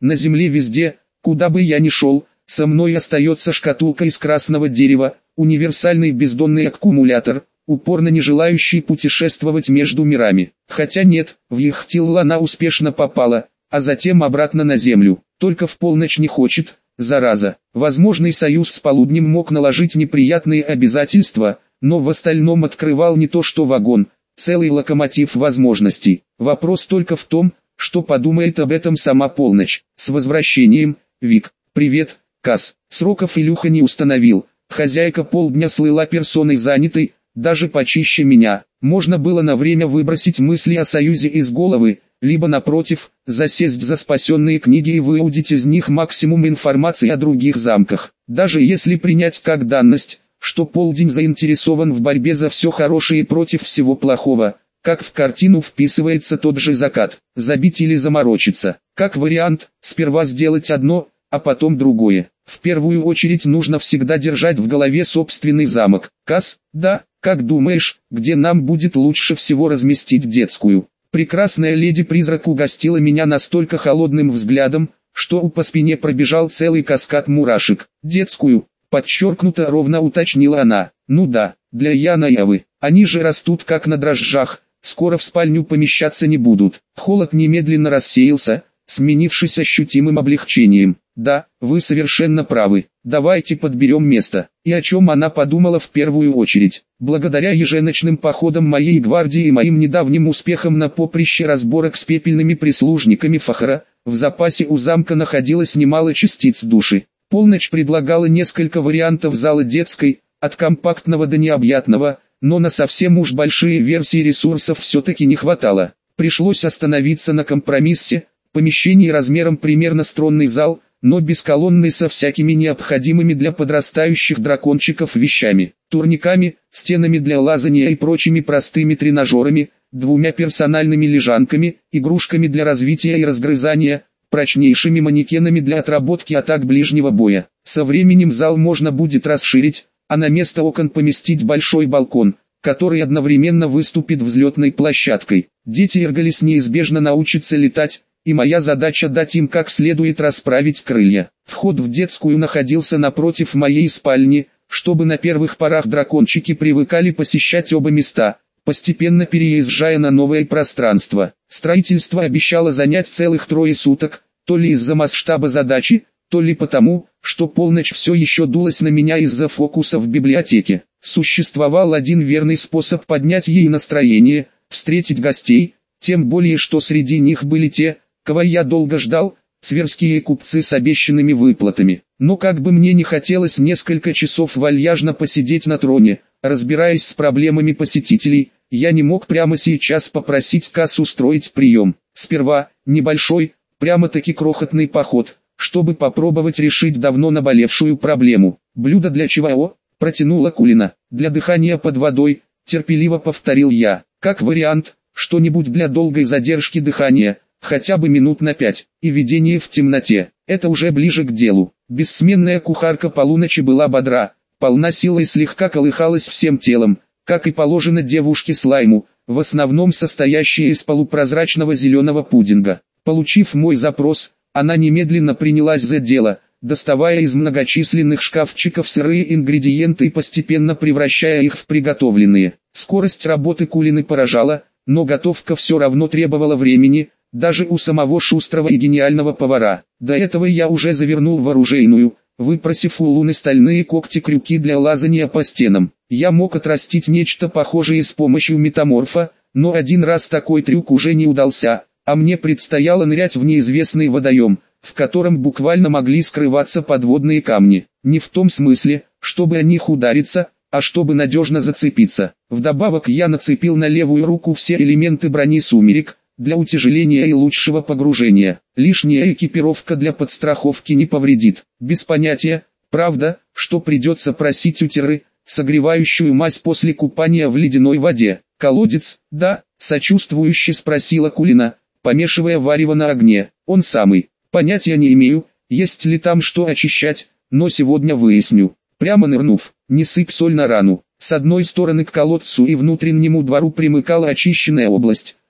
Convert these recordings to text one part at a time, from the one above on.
На земле везде, куда бы я ни шел, со мной остается шкатулка из красного дерева, универсальный бездонный аккумулятор, упорно не желающий путешествовать между мирами. Хотя нет, в Яхтилл она успешно попала, а затем обратно на землю. Только в полночь не хочет, зараза. Возможный союз с полуднем мог наложить неприятные обязательства, но в остальном открывал не то что вагон, целый локомотив возможностей. Вопрос только в том, что подумает об этом сама полночь. С возвращением, Вик. Привет, Кас. Сроков Илюха не установил. Хозяйка полдня слыла персоной занятой, даже почище меня. Можно было на время выбросить мысли о союзе из головы, либо напротив, засесть за спасенные книги и выудить из них максимум информации о других замках. Даже если принять как данность, что полдень заинтересован в борьбе за все хорошее против всего плохого, как в картину вписывается тот же закат, забить или заморочиться. Как вариант, сперва сделать одно, а потом другое. В первую очередь нужно всегда держать в голове собственный замок. Кас, да, как думаешь, где нам будет лучше всего разместить детскую? Прекрасная леди-призрак угостила меня настолько холодным взглядом, что по спине пробежал целый каскад мурашек. Детскую, подчеркнуто ровно уточнила она. Ну да, для Яна и Авы. Они же растут как на дрожжах, скоро в спальню помещаться не будут. Холод немедленно рассеялся, сменившись ощутимым облегчением. Да, вы совершенно правы. Давайте подберем место. И о чем она подумала в первую очередь. Благодаря еженочным походам моей гвардии и моим недавним успехам на поприще разборок с пепельными прислужниками Фахра, в запасе у замка находилось немало частиц души. Полночь предлагала несколько вариантов зала детской, от компактного до необъятного, но на совсем уж большие версии ресурсов все-таки не хватало. Пришлось остановиться на компромиссе, помещении размером примерно с тронный зал, но без колонны со всякими необходимыми для подрастающих дракончиков вещами, турниками, стенами для лазания и прочими простыми тренажерами, двумя персональными лежанками, игрушками для развития и разгрызания, прочнейшими манекенами для отработки атак ближнего боя. Со временем зал можно будет расширить, а на место окон поместить большой балкон, который одновременно выступит взлетной площадкой. Дети Эрголис неизбежно научатся летать, и моя задача дать им как следует расправить крылья. Вход в детскую находился напротив моей спальни, чтобы на первых порах дракончики привыкали посещать оба места, постепенно переезжая на новое пространство. Строительство обещало занять целых 3 суток, то ли из-за масштаба задачи, то ли потому, что полночь все еще дулась на меня из-за фокуса в библиотеке. Существовал один верный способ поднять ей настроение, встретить гостей, тем более что среди них были те, кого я долго ждал, сверские купцы с обещанными выплатами. Но как бы мне не хотелось несколько часов вальяжно посидеть на троне, разбираясь с проблемами посетителей, я не мог прямо сейчас попросить Кас устроить прием. Сперва, небольшой, прямо-таки крохотный поход, чтобы попробовать решить давно наболевшую проблему. Блюдо для чего? Протянула Кулина. Для дыхания под водой, терпеливо повторил я. Как вариант, что-нибудь для долгой задержки дыхания, хотя бы минут на 5, и видение в темноте. Это уже ближе к делу. Бессменная кухарка полуночи была бодра, полна силы и слегка колыхалась всем телом, как и положено девушке-слайму, в основном состоящей из полупрозрачного зеленого пудинга. Получив мой запрос, она немедленно принялась за дело, доставая из многочисленных шкафчиков сырые ингредиенты и постепенно превращая их в приготовленные. Скорость работы Кулины поражала, но готовка все равно требовала времени, даже у самого шустрого и гениального повара. До этого я уже завернул в оружейную, выпросив у Луны стальные когти-крюки для лазания по стенам. Я мог отрастить нечто похожее с помощью метаморфа, но один раз такой трюк уже не удался, а мне предстояло нырять в неизвестный водоем, в котором буквально могли скрываться подводные камни. Не в том смысле, чтобы о них удариться, а чтобы надежно зацепиться. Вдобавок я нацепил на левую руку все элементы брони сумерек, для утяжеления и лучшего погружения. Лишняя экипировка для подстраховки не повредит. Без понятия, правда, что придется просить у Теры, согревающую мазь после купания в ледяной воде. Колодец, да, сочувствующе спросила Кулина, помешивая варево на огне. Он самый. Понятия не имею, есть ли там что очищать, но сегодня выясню. Прямо нырнув, не сыпь соль на рану. С одной стороны к колодцу и внутреннему двору примыкала очищенная область,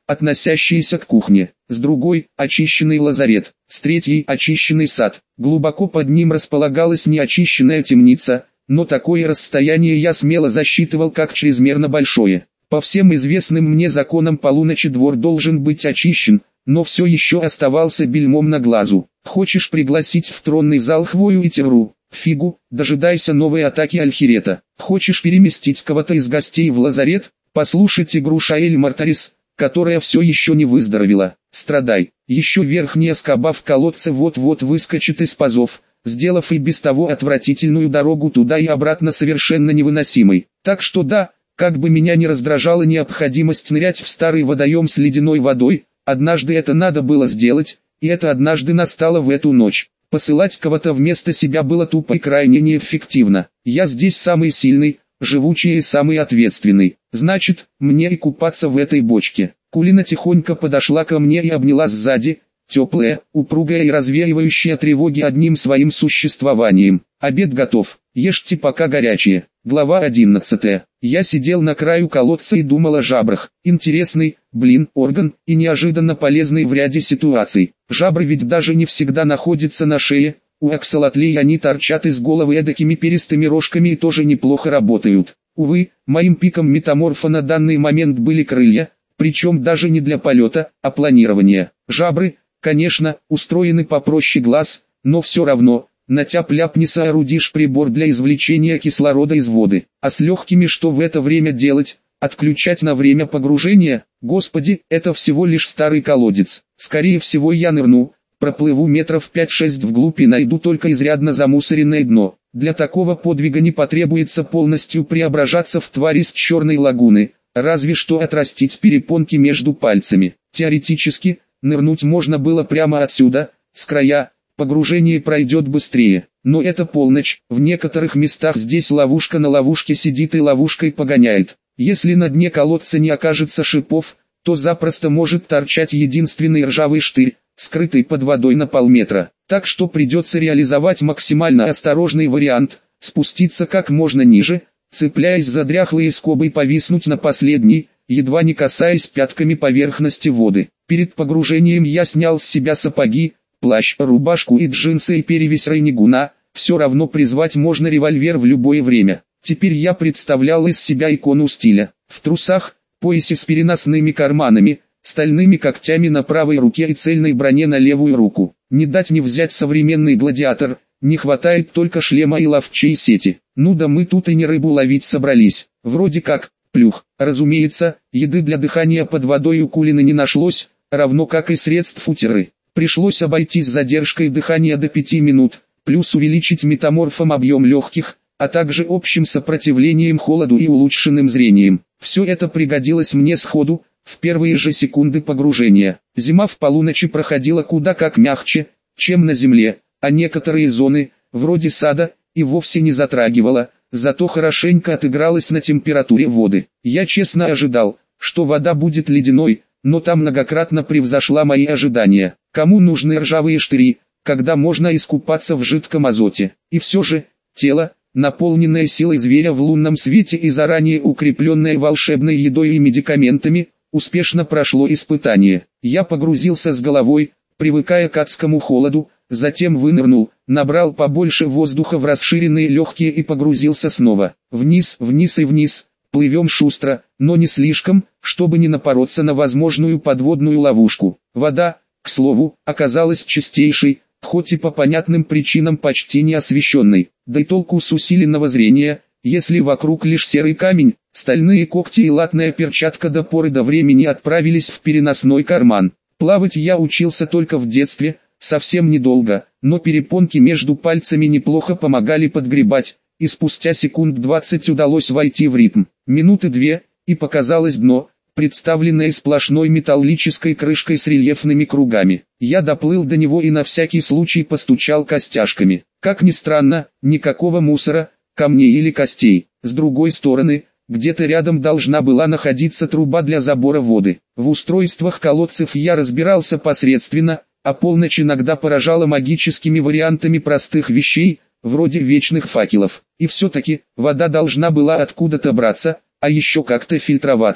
относящиеся к кухне, с другой – очищенный лазарет, с третьей – очищенный сад. Глубоко под ним располагалась неочищенная темница, но такое расстояние я смело засчитывал как чрезмерно большое. По всем известным мне законам полуночи двор должен быть очищен, но все еще оставался бельмом на глазу. Хочешь пригласить в тронный зал Хвою и Терру? Фигу, дожидайся новой атаки Альхирета. Хочешь переместить кого-то из гостей в лазарет? Послушать игру Шаэль Мартарис, которая все еще не выздоровела. Страдай. Еще верхняя скоба в колодце вот-вот выскочит из пазов, сделав и без того отвратительную дорогу туда и обратно совершенно невыносимой. Так что да, как бы меня не раздражала необходимость нырять в старый водоем с ледяной водой, однажды это надо было сделать, и это однажды настало в эту ночь. Посылать кого-то вместо себя было тупо и крайне неэффективно. Я здесь самый сильный, живучий и самый ответственный. Значит, мне и купаться в этой бочке. Кулина тихонько подошла ко мне и обняла сзади, теплая, упругая и развеивающая тревоги одним своим существованием. Обед готов, ешьте пока горячее. Глава 11. Я сидел на краю колодца и думал о жабрах. Интересный, орган, и неожиданно полезный в ряде ситуаций. Жабры ведь даже не всегда находятся на шее. У аксолотлей они торчат из головы эдакими перистыми рожками и тоже неплохо работают. Увы, моим пиком метаморфа на данный момент были крылья, причем даже не для полета, а планирования. Жабры, конечно, устроены попроще глаз, но все равно, на тяп-ляп не соорудишь прибор для извлечения кислорода из воды. А с легкими что в это время делать? Отключать на время погружения? Господи, это всего лишь старый колодец. Скорее всего я нырну, проплыву метров 5-6 вглубь и найду только изрядно замусоренное дно. Для такого подвига не потребуется полностью преображаться в тварь из черной лагуны, разве что отрастить перепонки между пальцами. Теоретически, нырнуть можно было прямо отсюда, с края, погружение пройдет быстрее. Но это полночь, в некоторых местах здесь ловушка на ловушке сидит и ловушкой погоняет. Если на дне колодца не окажется шипов, то запросто может торчать единственный ржавый штырь, скрытый под водой на полметра. Так что придется реализовать максимально осторожный вариант, спуститься как можно ниже, цепляясь за дряхлые скобы и повиснуть на последней, едва не касаясь пятками поверхности воды. Перед погружением я снял с себя сапоги, плащ, рубашку и джинсы и перевязь рейнигуна, все равно призвать можно револьвер в любое время. Теперь я представлял из себя икону стиля. В трусах, поясе с переносными карманами, стальными когтями на правой руке и цельной броне на левую руку. Не дать не взять современный гладиатор, не хватает только шлема и ловчей сети. Ну да мы тут и не рыбу ловить собрались, вроде как, плюх. Разумеется, еды для дыхания под водой у Кулины не нашлось, равно как и средств у Терры. Пришлось обойтись задержкой дыхания до 5 минут, плюс увеличить метаморфом объем легких, а также общим сопротивлением холоду и улучшенным зрением. Все это пригодилось мне сходу, в первые же секунды погружения. Зима в полуночи проходила куда как мягче, чем на земле, а некоторые зоны, вроде сада, и вовсе не затрагивала, зато хорошенько отыгралась на температуре воды. Я честно ожидал, что вода будет ледяной, но та многократно превзошла мои ожидания. Кому нужны ржавые штыри, когда можно искупаться в жидком азоте? И все же, тело, наполненное силой зверя в лунном свете и заранее укрепленное волшебной едой и медикаментами, успешно прошло испытание. Я погрузился с головой, привыкая к адскому холоду, затем вынырнул, набрал побольше воздуха в расширенные легкие и погрузился снова. Вниз, вниз и вниз, плывем шустро, но не слишком, чтобы не напороться на возможную подводную ловушку. Вода, к слову, оказалась чистейшей, хоть и по понятным причинам почти не освещенной. Да и толку с усиленного зрения, если вокруг лишь серый камень, стальные когти и латная перчатка до поры до времени отправились в переносной карман. Плавать я учился только в детстве, совсем недолго, но перепонки между пальцами неплохо помогали подгребать, и спустя секунд 20 удалось войти в ритм. Минуты 2, и показалось дно, представленное сплошной металлической крышкой с рельефными кругами. Я доплыл до него и на всякий случай постучал костяшками. Как ни странно, никакого мусора, камней или костей. С другой стороны, где-то рядом должна была находиться труба для забора воды. В устройствах колодцев я разбирался посредственно, а полночь иногда поражала магическими вариантами простых вещей, вроде вечных факелов. И все-таки, вода должна была откуда-то браться, а еще как-то фильтроваться.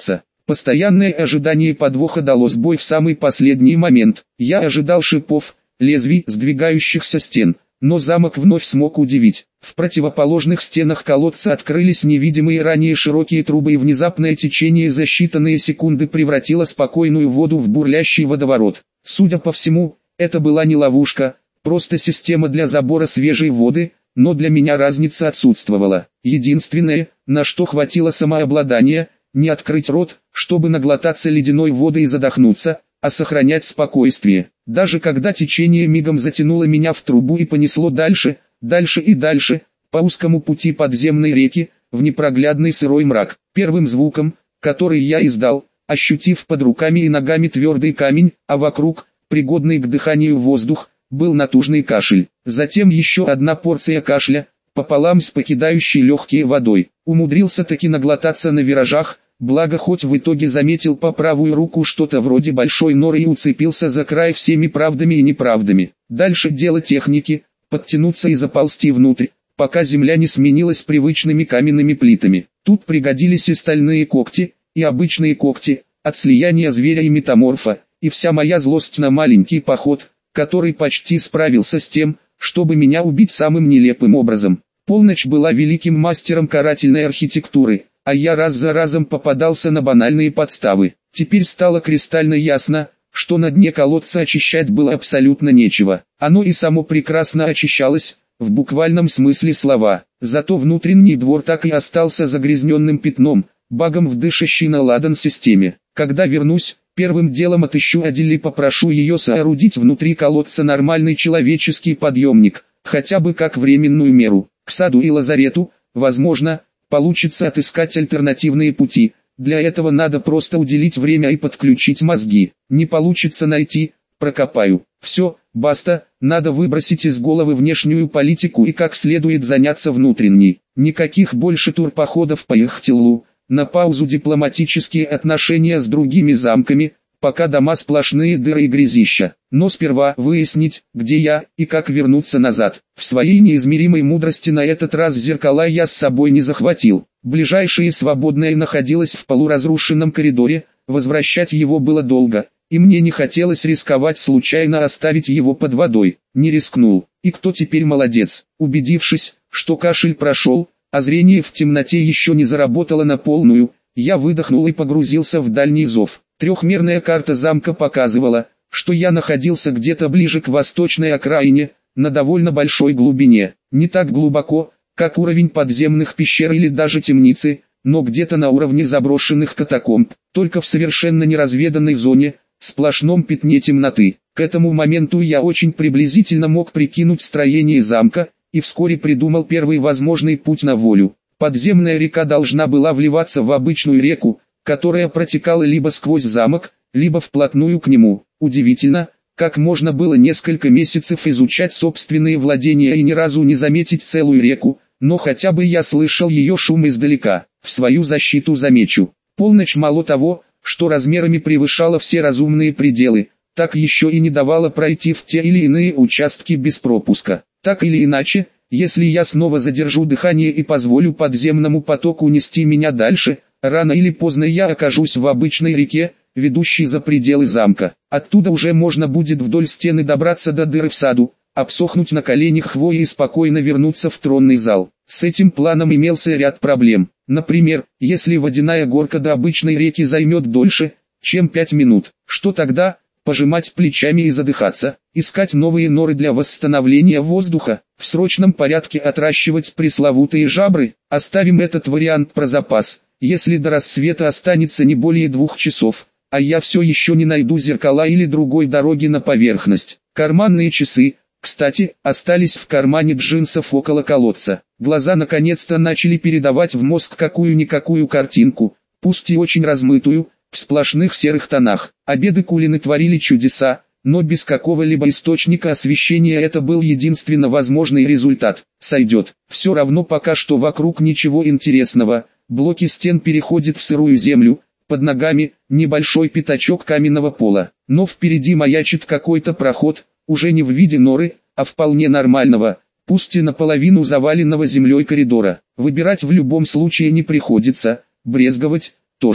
Постоянное ожидание подвоха дало сбой в самый последний момент. Я ожидал шипов, лезвий, сдвигающихся стен, но замок вновь смог удивить. В противоположных стенах колодца открылись невидимые ранее широкие трубы, и внезапное течение за считанные секунды превратило спокойную воду в бурлящий водоворот. Судя по всему, это была не ловушка, просто система для забора свежей воды, но для меня разница отсутствовала. Единственное, на что хватило самообладания, не открыть рот, чтобы наглотаться ледяной воды и задохнуться, а сохранять спокойствие. Даже когда течение мигом затянуло меня в трубу и понесло дальше, дальше и дальше, по узкому пути подземной реки, в непроглядный сырой мрак. Первым звуком, который я издал, ощутив под руками и ногами твердый камень, а вокруг, пригодный к дыханию воздух, был натужный кашель. Затем еще одна порция кашля, пополам с покидающей легкие водой. Умудрился таки наглотаться на виражах, благо хоть в итоге заметил по правую руку что-то вроде большой норы и уцепился за край всеми правдами и неправдами. Дальше дело техники, подтянуться и заползти внутрь, пока земля не сменилась привычными каменными плитами. Тут пригодились и стальные когти, и обычные когти, от слияния зверя и метаморфа, и вся моя злость на маленький поход, который почти справился с тем, чтобы меня убить самым нелепым образом. Полночь была великим мастером карательной архитектуры, а я раз за разом попадался на банальные подставы. Теперь стало кристально ясно, что на дне колодца очищать было абсолютно нечего. Оно и само прекрасно очищалось, в буквальном смысле слова. Зато внутренний двор так и остался загрязненным пятном, багом в дышащей на ладан системе. Когда вернусь, первым делом отыщу Адиль и попрошу ее соорудить внутри колодца нормальный человеческий подъемник, хотя бы как временную меру. К саду и лазарету, возможно, получится отыскать альтернативные пути. Для этого надо просто уделить время и подключить мозги. Не получится найти, прокопаю. Все, баста, надо выбросить из головы внешнюю политику и как следует заняться внутренней. Никаких больше турпоходов по Ихтиллу, на паузу дипломатические отношения с другими замками, пока дома сплошные дыры и грязища. Но сперва выяснить, где я, и как вернуться назад. В своей неизмеримой мудрости на этот раз зеркала я с собой не захватил. Ближайшее свободное находилось в полуразрушенном коридоре, возвращать его было долго, и мне не хотелось рисковать случайно оставить его под водой. Не рискнул. И кто теперь молодец? Убедившись, что кашель прошел, а зрение в темноте еще не заработало на полную, я выдохнул и погрузился в дальний зов. Трехмерная карта замка показывала, что я находился где-то ближе к восточной окраине, на довольно большой глубине. Не так глубоко, как уровень подземных пещер или даже темницы, но где-то на уровне заброшенных катакомб, только в совершенно неразведанной зоне, сплошном пятне темноты. К этому моменту я очень приблизительно мог прикинуть строение замка, и вскоре придумал первый возможный путь на волю. Подземная река должна была вливаться в обычную реку, которая протекала либо сквозь замок, либо вплотную к нему. Удивительно, как можно было несколько месяцев изучать собственные владения и ни разу не заметить целую реку, но хотя бы я слышал ее шум издалека. В свою защиту замечу, полночь мало того, что размерами превышала все разумные пределы, так еще и не давала пройти в те или иные участки без пропуска. Так или иначе, если я снова задержу дыхание и позволю подземному потоку нести меня дальше, рано или поздно я окажусь в обычной реке, ведущей за пределы замка. Оттуда уже можно будет вдоль стены добраться до дыры в саду, обсохнуть на коленях хвои и спокойно вернуться в тронный зал. С этим планом имелся ряд проблем. Например, если водяная горка до обычной реки займет дольше, чем 5 минут, что тогда? Пожимать плечами и задыхаться, искать новые норы для восстановления воздуха, в срочном порядке отращивать пресловутые жабры. Оставим этот вариант про запас, если до рассвета останется не более 2 часов, а я все еще не найду зеркала или другой дороги на поверхность. Карманные часы, кстати, остались в кармане джинсов около колодца. Глаза наконец-то начали передавать в мозг какую-никакую картинку, пусть и очень размытую, в сплошных серых тонах. Обеды Кулины творили чудеса, но без какого-либо источника освещения это был единственно возможный результат. Сойдет. Все равно пока что вокруг ничего интересного, блоки стен переходят в сырую землю, под ногами небольшой пятачок каменного пола. Но впереди маячит какой-то проход, уже не в виде норы, а вполне нормального, пусть и наполовину заваленного землей коридора. Выбирать в любом случае не приходится, брезговать тоже.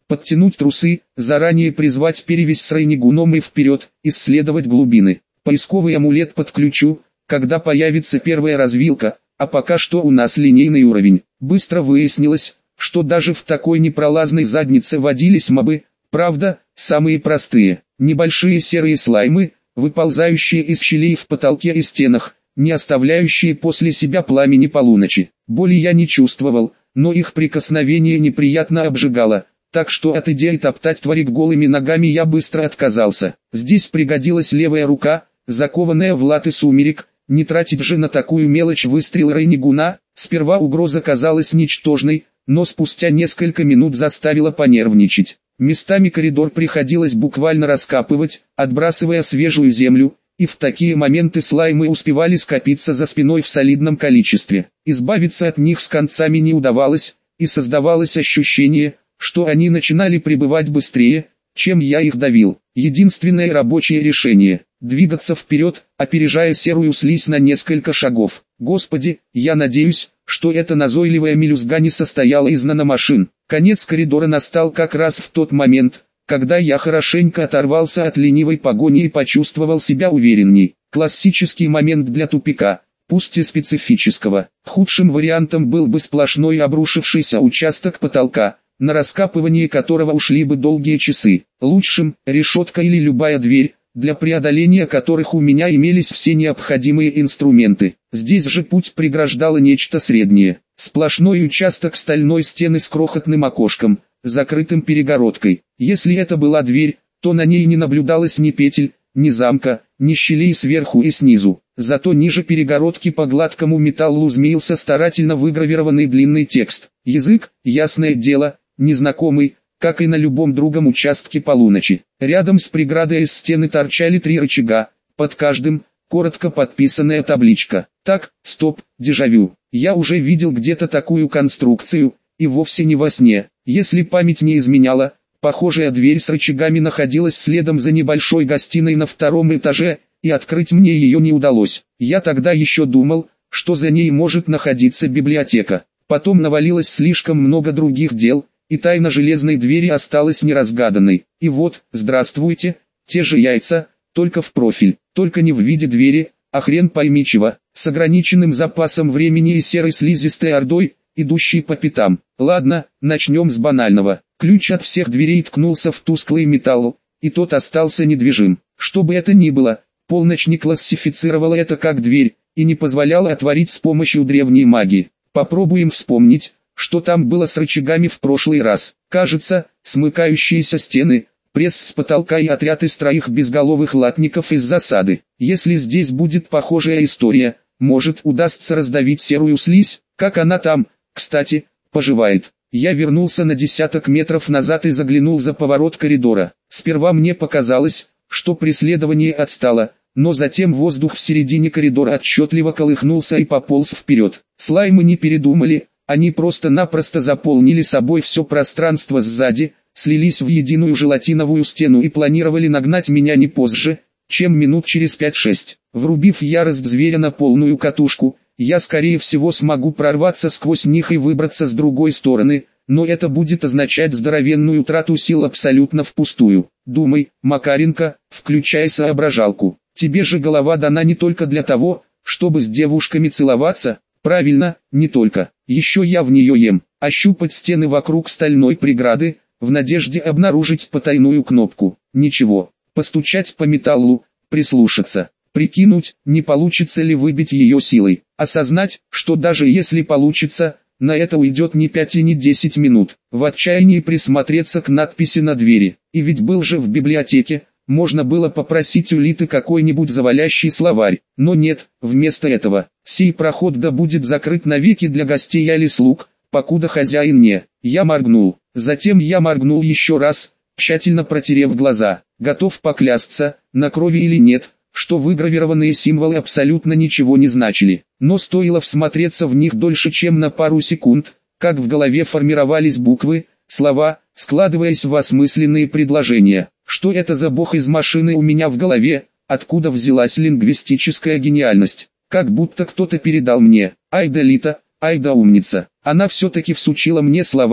Подтянуть трусы, заранее призвать перевязь с райнигуном и вперед, исследовать глубины. Поисковый амулет подключу, когда появится первая развилка, а пока что у нас линейный уровень. Быстро выяснилось, что даже в такой непролазной заднице водились мобы, правда, самые простые. Небольшие серые слаймы, выползающие из щелей в потолке и стенах, не оставляющие после себя пламени полуночи. Боли я не чувствовал, но их прикосновение неприятно обжигало, так что от идеи топтать тварик голыми ногами я быстро отказался. Здесь пригодилась левая рука, закованная в латы сумерек, не тратить же на такую мелочь выстрел райнигуна. Сперва угроза казалась ничтожной, но спустя несколько минут заставила понервничать. Местами коридор приходилось буквально раскапывать, отбрасывая свежую землю, и в такие моменты слаймы успевали скопиться за спиной в солидном количестве. Избавиться от них с концами не удавалось, и создавалось ощущение, что они начинали прибывать быстрее, чем я их давил. Единственное рабочее решение – двигаться вперед, опережая серую слизь на несколько шагов. Господи, я надеюсь, что эта назойливая мелюзга не состояла из наномашин. Конец коридора настал как раз в тот момент, когда я хорошенько оторвался от ленивой погони и почувствовал себя уверенней. Классический момент для тупика, пусть и специфического. Худшим вариантом был бы сплошной обрушившийся участок потолка, на раскапывание которого ушли бы долгие часы. Лучшим – решетка или любая дверь, для преодоления которых у меня имелись все необходимые инструменты. Здесь же путь преграждало нечто среднее. Сплошной участок стальной стены с крохотным окошком, закрытым перегородкой. Если это была дверь, то на ней не наблюдалось ни петель, ни замка, ни щелей сверху и снизу. Зато ниже перегородки по гладкому металлу змеился старательно выгравированный длинный текст. Язык, ясное дело, незнакомый, как и на любом другом участке полуночи. Рядом с преградой из стены торчали 3 рычага, под каждым – коротко подписанная табличка. Так, стоп, дежавю. Я уже видел где-то такую конструкцию, и вовсе не во сне. Если память не изменяла, похожая дверь с рычагами находилась следом за небольшой гостиной на 2-м этаже, и открыть мне ее не удалось. Я тогда еще думал, что за ней может находиться библиотека. Потом навалилось слишком много других дел, и тайна железной двери осталась неразгаданной. И вот, здравствуйте, те же яйца, только в профиль, только не в виде двери, а хрен пойми чего, с ограниченным запасом времени и серой слизистой ордой, идущей по пятам. Ладно, начнем с банального. Ключ от всех дверей ткнулся в тусклый металл, и тот остался недвижим. Что бы это ни было, полночь не классифицировала это как дверь, и не позволяла отворить с помощью древней магии. Попробуем вспомнить, что там было с рычагами в прошлый раз. Кажется, смыкающиеся стены, пресс с потолка и отряд из 3 безголовых латников из засады. Если здесь будет похожая история, может удастся раздавить серую слизь, как она там, кстати, поживает. Я вернулся на десяток метров назад и заглянул за поворот коридора. Сперва мне показалось, что преследование отстало, но затем воздух в середине коридора отчетливо колыхнулся и пополз вперед. Слаймы не передумали, они просто-напросто заполнили собой все пространство сзади, слились в единую желатиновую стену и планировали нагнать меня не позже, чем минут через 5-6. Врубив ярость зверя на полную катушку, я скорее всего смогу прорваться сквозь них и выбраться с другой стороны, но это будет означать здоровенную трату сил абсолютно впустую. Думай, Макаренко, включай соображалку. Тебе же голова дана не только для того, чтобы с девушками целоваться. Правильно, не только. Еще я в нее ем. Ощупать стены вокруг стальной преграды, в надежде обнаружить потайную кнопку. Ничего. Постучать по металлу, прислушаться. Прикинуть, не получится ли выбить ее силой. Осознать, что даже если получится, на это уйдет не 5 и не 10 минут. В отчаянии присмотреться к надписи на двери. И ведь был же в библиотеке, можно было попросить у Литы какой-нибудь завалящий словарь. Но нет, вместо этого, сей проход да будет закрыт навеки для гостей или слуг, покуда хозяин не. Я моргнул. Затем я моргнул еще раз, тщательно протерев глаза. Готов поклясться, на крови или нет, что выгравированные символы абсолютно ничего не значили. Но стоило всмотреться в них дольше, чем на пару секунд, как в голове формировались буквы, слова, складываясь в осмысленные предложения. Что это за бог из машины у меня в голове, откуда взялась лингвистическая гениальность? Как будто кто-то передал мне. Ай да Лита, ай да умница. Она все-таки всучила мне словарь,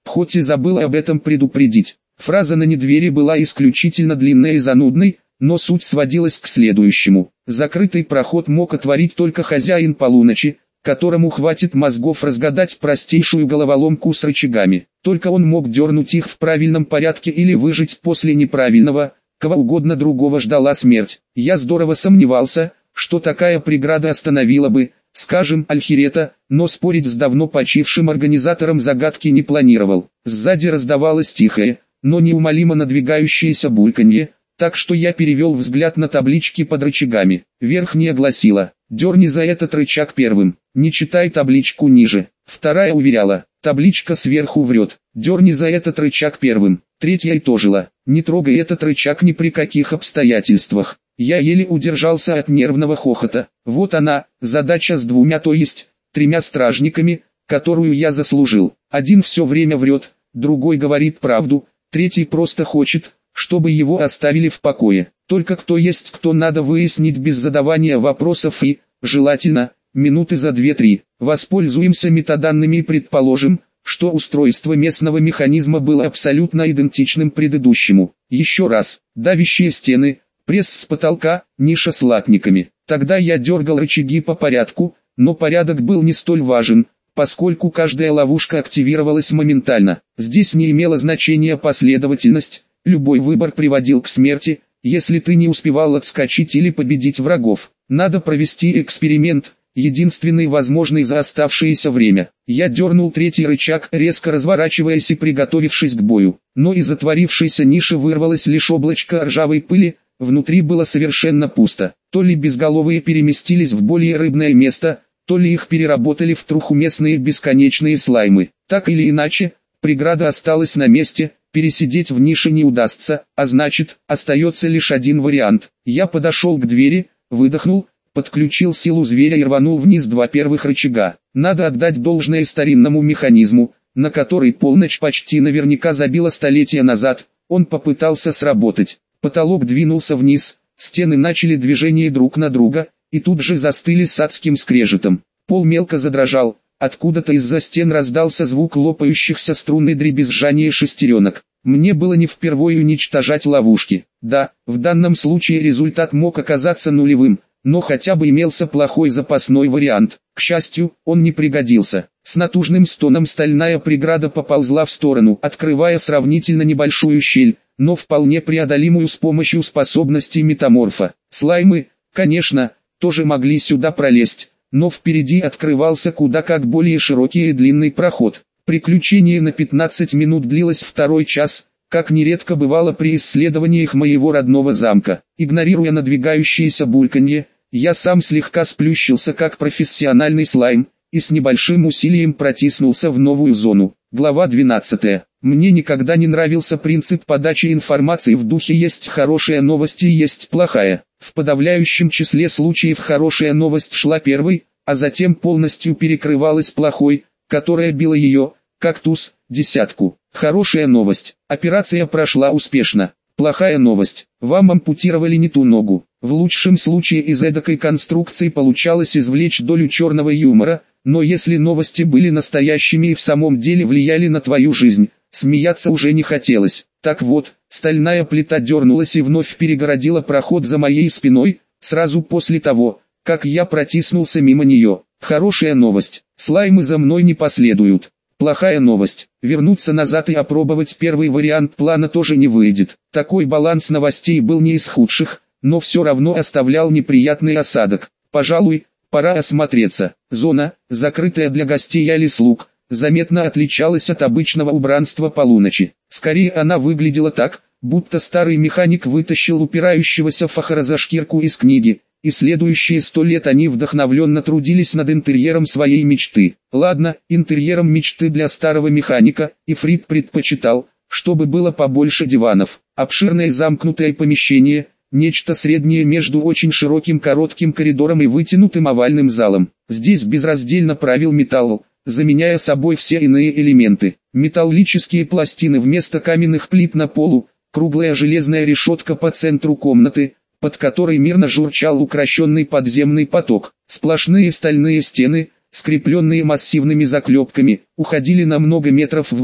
хоть и забыл об этом предупредить. Фраза на недвери была исключительно длинной и занудной, но суть сводилась к следующему. Закрытый проход мог отворить только хозяин полуночи, которому хватит мозгов разгадать простейшую головоломку с рычагами. Только он мог дернуть их в правильном порядке или выжить после неправильного, кого угодно другого ждала смерть. Я здорово сомневался, что такая преграда остановила бы, скажем, Альхирета, но спорить с давно почившим организатором загадки не планировал. Сзади раздавалось тихое, но неумолимо надвигающееся бульканье, так что я перевел взгляд на таблички под рычагами. Верхняя гласила: «Дерни за этот рычаг первым, не читай табличку ниже». Вторая уверяла: «Табличка сверху врет, дерни за этот рычаг первым». Третья итожила: «Не трогай этот рычаг ни при каких обстоятельствах». Я еле удержался от нервного хохота. Вот она, задача с двумя, то есть тремя стражниками, которую я заслужил. Один все время врет, другой говорит правду, третий просто хочет, чтобы его оставили в покое. Только кто есть кто, надо выяснить без задавания вопросов и, желательно, минуты за 2-3. Воспользуемся метаданными и предположим, что устройство местного механизма было абсолютно идентичным предыдущему. Еще раз: давящие стены, пресс с потолка, ниша с латниками. Тогда я дергал рычаги по порядку, но порядок был не столь важен, поскольку каждая ловушка активировалась моментально. Здесь не имела значения последовательность, любой выбор приводил к смерти, если ты не успевал отскочить или победить врагов. Надо провести эксперимент, единственный возможный за оставшееся время. Я дернул третий рычаг, резко разворачиваясь и приготовившись к бою. Но из отворившейся ниши вырвалось лишь облачко ржавой пыли, внутри было совершенно пусто. То ли безголовые переместились в более рыбное место, то ли их переработали в труху местные бесконечные слаймы. Так или иначе, преграда осталась на месте, пересидеть в нише не удастся, а значит, остается лишь один вариант. Я подошел к двери, выдохнул, подключил силу зверя и рванул вниз два первых рычага. Надо отдать должное старинному механизму, на который полночь почти наверняка забила столетия назад. Он попытался сработать. Потолок двинулся вниз, стены начали движение друг на друга, и тут же застыли с адским скрежетом. Пол мелко задрожал, откуда-то из-за стен раздался звук лопающихся струн и дребезжание шестеренок. Мне было не впервой уничтожать ловушки. Да, в данном случае результат мог оказаться нулевым, но хотя бы имелся плохой запасной вариант. К счастью, он не пригодился. С натужным стоном стальная преграда поползла в сторону, открывая сравнительно небольшую щель, но вполне преодолимую с помощью способностей метаморфа. Слаймы, конечно, тоже могли сюда пролезть, но впереди открывался куда как более широкий и длинный проход. Приключение на 15 минут длилось второй час, как нередко бывало при исследованиях моего родного замка. Игнорируя надвигающееся бульканье, я сам слегка сплющился как профессиональный слайм, и с небольшим усилием протиснулся в новую зону. Глава 12. Мне никогда не нравился принцип подачи информации в духе «есть хорошая новость и есть плохая». В подавляющем числе случаев хорошая новость шла первой, а затем полностью перекрывалась плохой, которая била ее, как туз, десятку. Хорошая новость: операция прошла успешно. Плохая новость: вам ампутировали не ту ногу. В лучшем случае из эдакой конструкции получалось извлечь долю черного юмора, но если новости были настоящими и в самом деле влияли на твою жизнь, смеяться уже не хотелось. Так вот, стальная плита дернулась и вновь перегородила проход за моей спиной, сразу после того, как я протиснулся мимо нее. Хорошая новость: слаймы за мной не последуют. Плохая новость: вернуться назад и опробовать первый вариант плана тоже не выйдет. Такой баланс новостей был не из худших, но все равно оставлял неприятный осадок. Пожалуй, пора осмотреться. Зона, закрытая для гостей или слуг, заметно отличалась от обычного убранства полуночи. Скорее она выглядела так, будто старый механик вытащил упирающегося фахара за шкирку из книги, и следующие 100 лет они вдохновленно трудились над интерьером своей мечты. Ладно, интерьером мечты для старого механика, Ифрит предпочитал, чтобы было побольше диванов. Обширное замкнутое помещение, нечто среднее между очень широким коротким коридором и вытянутым овальным залом. Здесь безраздельно правил металл, заменяя собой все иные элементы. Металлические пластины вместо каменных плит на полу, круглая железная решетка по центру комнаты, под которой мирно журчал укрощенный подземный поток. Сплошные стальные стены, скрепленные массивными заклепками, уходили на много метров ввысь,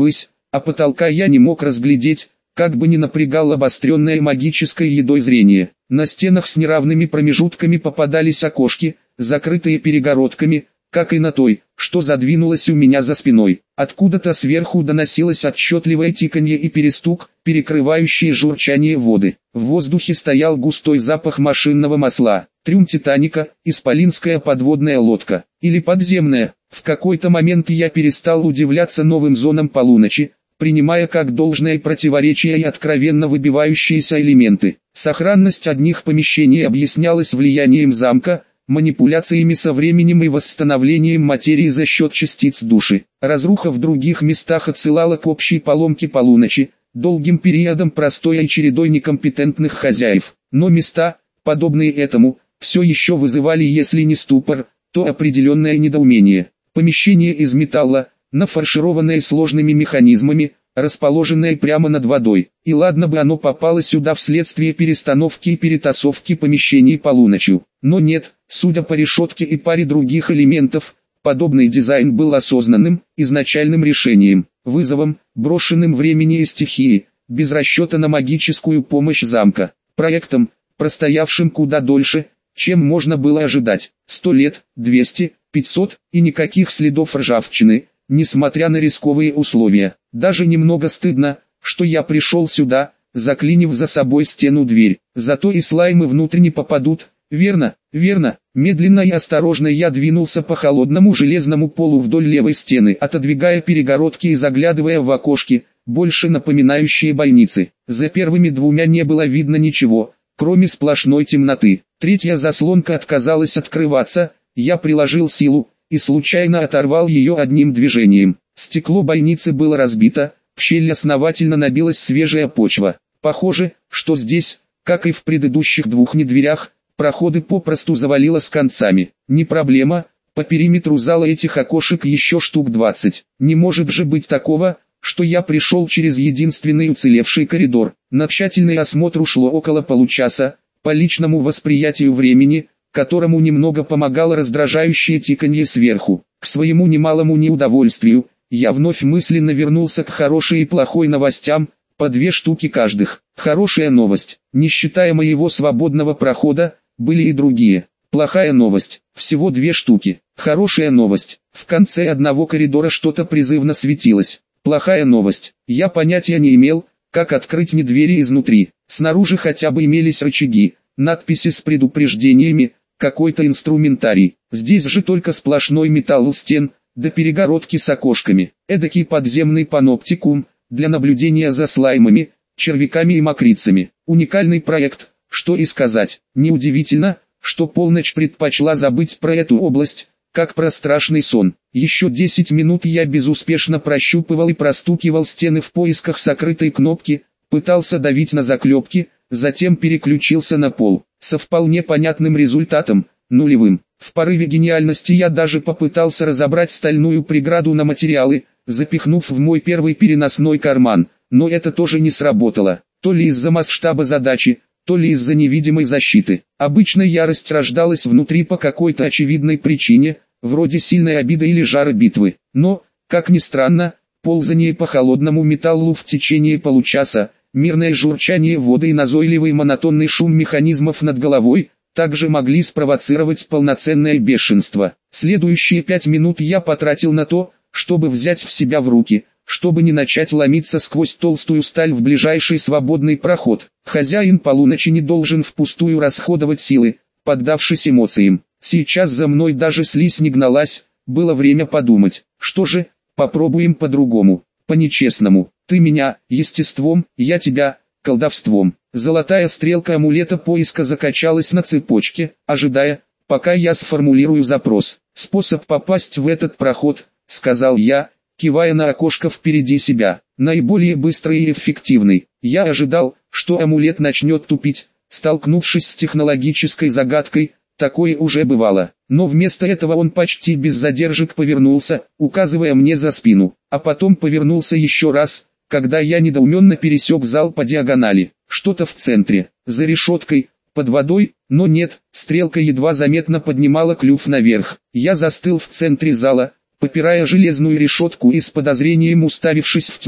а потолка я не мог разглядеть, как бы ни напрягал обостренное магической едой зрение. На стенах с неравными промежутками попадались окошки, закрытые перегородками, как и на той, что задвинулась у меня за спиной. Откуда-то сверху доносилось отчетливое тиканье и перестук, перекрывающие журчание воды. В воздухе стоял густой запах машинного масла. Трюм Титаника, исполинская подводная лодка, или подземная. В какой-то момент я перестал удивляться новым зонам полуночи, принимая как должное противоречия и откровенно выбивающиеся элементы. Сохранность одних помещений объяснялась влиянием замка, манипуляциями со временем и восстановлением материи за счет частиц души. Разруха в других местах отсылала к общей поломке полуночи, долгим периодом простоя и чередой некомпетентных хозяев. Но места, подобные этому, все еще вызывали, если не ступор, то определенное недоумение. Помещение из металла, нафаршированное сложными механизмами, расположенное прямо над водой. И ладно бы оно попало сюда вследствие перестановки и перетасовки помещений полуночью. Но нет, судя по решетке и паре других элементов, подобный дизайн был осознанным, изначальным решением, вызовом, брошенным времени и стихии, без расчета на магическую помощь замка, проектом, простоявшим куда дольше, чем можно было ожидать. 100 лет, 200, 500 и никаких следов ржавчины, несмотря на рисковые условия. Даже немного стыдно, что я пришел сюда, заклинив за собой стену-дверь. Зато и слаймы внутрь не попадут. Верно, верно. Медленно и осторожно я двинулся по холодному железному полу вдоль левой стены, отодвигая перегородки и заглядывая в окошки, больше напоминающие бойницы. За первыми двумя не было видно ничего, кроме сплошной темноты. Третья заслонка отказалась открываться, я приложил силу и случайно оторвал ее одним движением. Стекло бойницы было разбито, в щель основательно набилась свежая почва. Похоже, что здесь, как и в предыдущих двух недверях, проходы попросту завалило с концами. Не проблема, по периметру зала этих окошек еще штук 20. Не может же быть такого, что я пришел через единственный уцелевший коридор. На тщательный осмотр ушло около получаса, по личному восприятию времени, которому немного помогало раздражающее тиканье сверху. К своему немалому неудовольствию, я вновь мысленно вернулся к хорошей и плохой новостям, по 2 штуки каждых. Хорошая новость, не считая моего свободного прохода, были и другие. Плохая новость, всего 2 штуки. Хорошая новость, в конце одного коридора что-то призывно светилось. Плохая новость, я понятия не имел, как открыть мне двери изнутри. Снаружи хотя бы имелись рычаги, надписи с предупреждениями, какой-то инструментарий. Здесь же только сплошной металл у стен, да перегородки с окошками. Эдакий подземный паноптикум, для наблюдения за слаймами, червяками и мокрицами. Уникальный проект, что и сказать. Неудивительно, что полночь предпочла забыть про эту область, как про страшный сон. Еще 10 минут я безуспешно прощупывал и простукивал стены в поисках сокрытой кнопки, пытался давить на заклепки, затем переключился на пол, со вполне понятным результатом, нулевым. В порыве гениальности я даже попытался разобрать стальную преграду на материалы, запихнув в мой первый переносной карман, но это тоже не сработало, то ли из-за масштаба задачи, то ли из-за невидимой защиты. Обычно ярость рождалась внутри по какой-то очевидной причине, вроде сильной обиды или жара битвы. Но, как ни странно, ползание по холодному металлу в течение получаса, мирное журчание воды и назойливый монотонный шум механизмов над головой также могли спровоцировать полноценное бешенство. Следующие 5 минут я потратил на то, чтобы взять в себя в руки, чтобы не начать ломиться сквозь толстую сталь в ближайший свободный проход. Хозяин полуночи не должен впустую расходовать силы, поддавшись эмоциям. Сейчас за мной даже слизь не гналась, было время подумать. Что же, попробуем по-другому, по-нечестному. Ты меня, естеством, я тебя, колдовством. Золотая стрелка амулета поиска закачалась на цепочке, ожидая, пока я сформулирую запрос. Способ попасть в этот проход, сказал я, кивая на окошко впереди себя, наиболее быстрый и эффективный. Я ожидал, что амулет начнет тупить, столкнувшись с технологической загадкой, такое уже бывало. Но вместо этого он почти без задержек повернулся, указывая мне за спину, а потом повернулся еще раз, когда я недоуменно пересек зал по диагонали. Что-то в центре, за решеткой, под водой, но нет, стрелка едва заметно поднимала клюв наверх. Я застыл в центре зала, попирая железную решетку и с подозрением уставившись в тьму,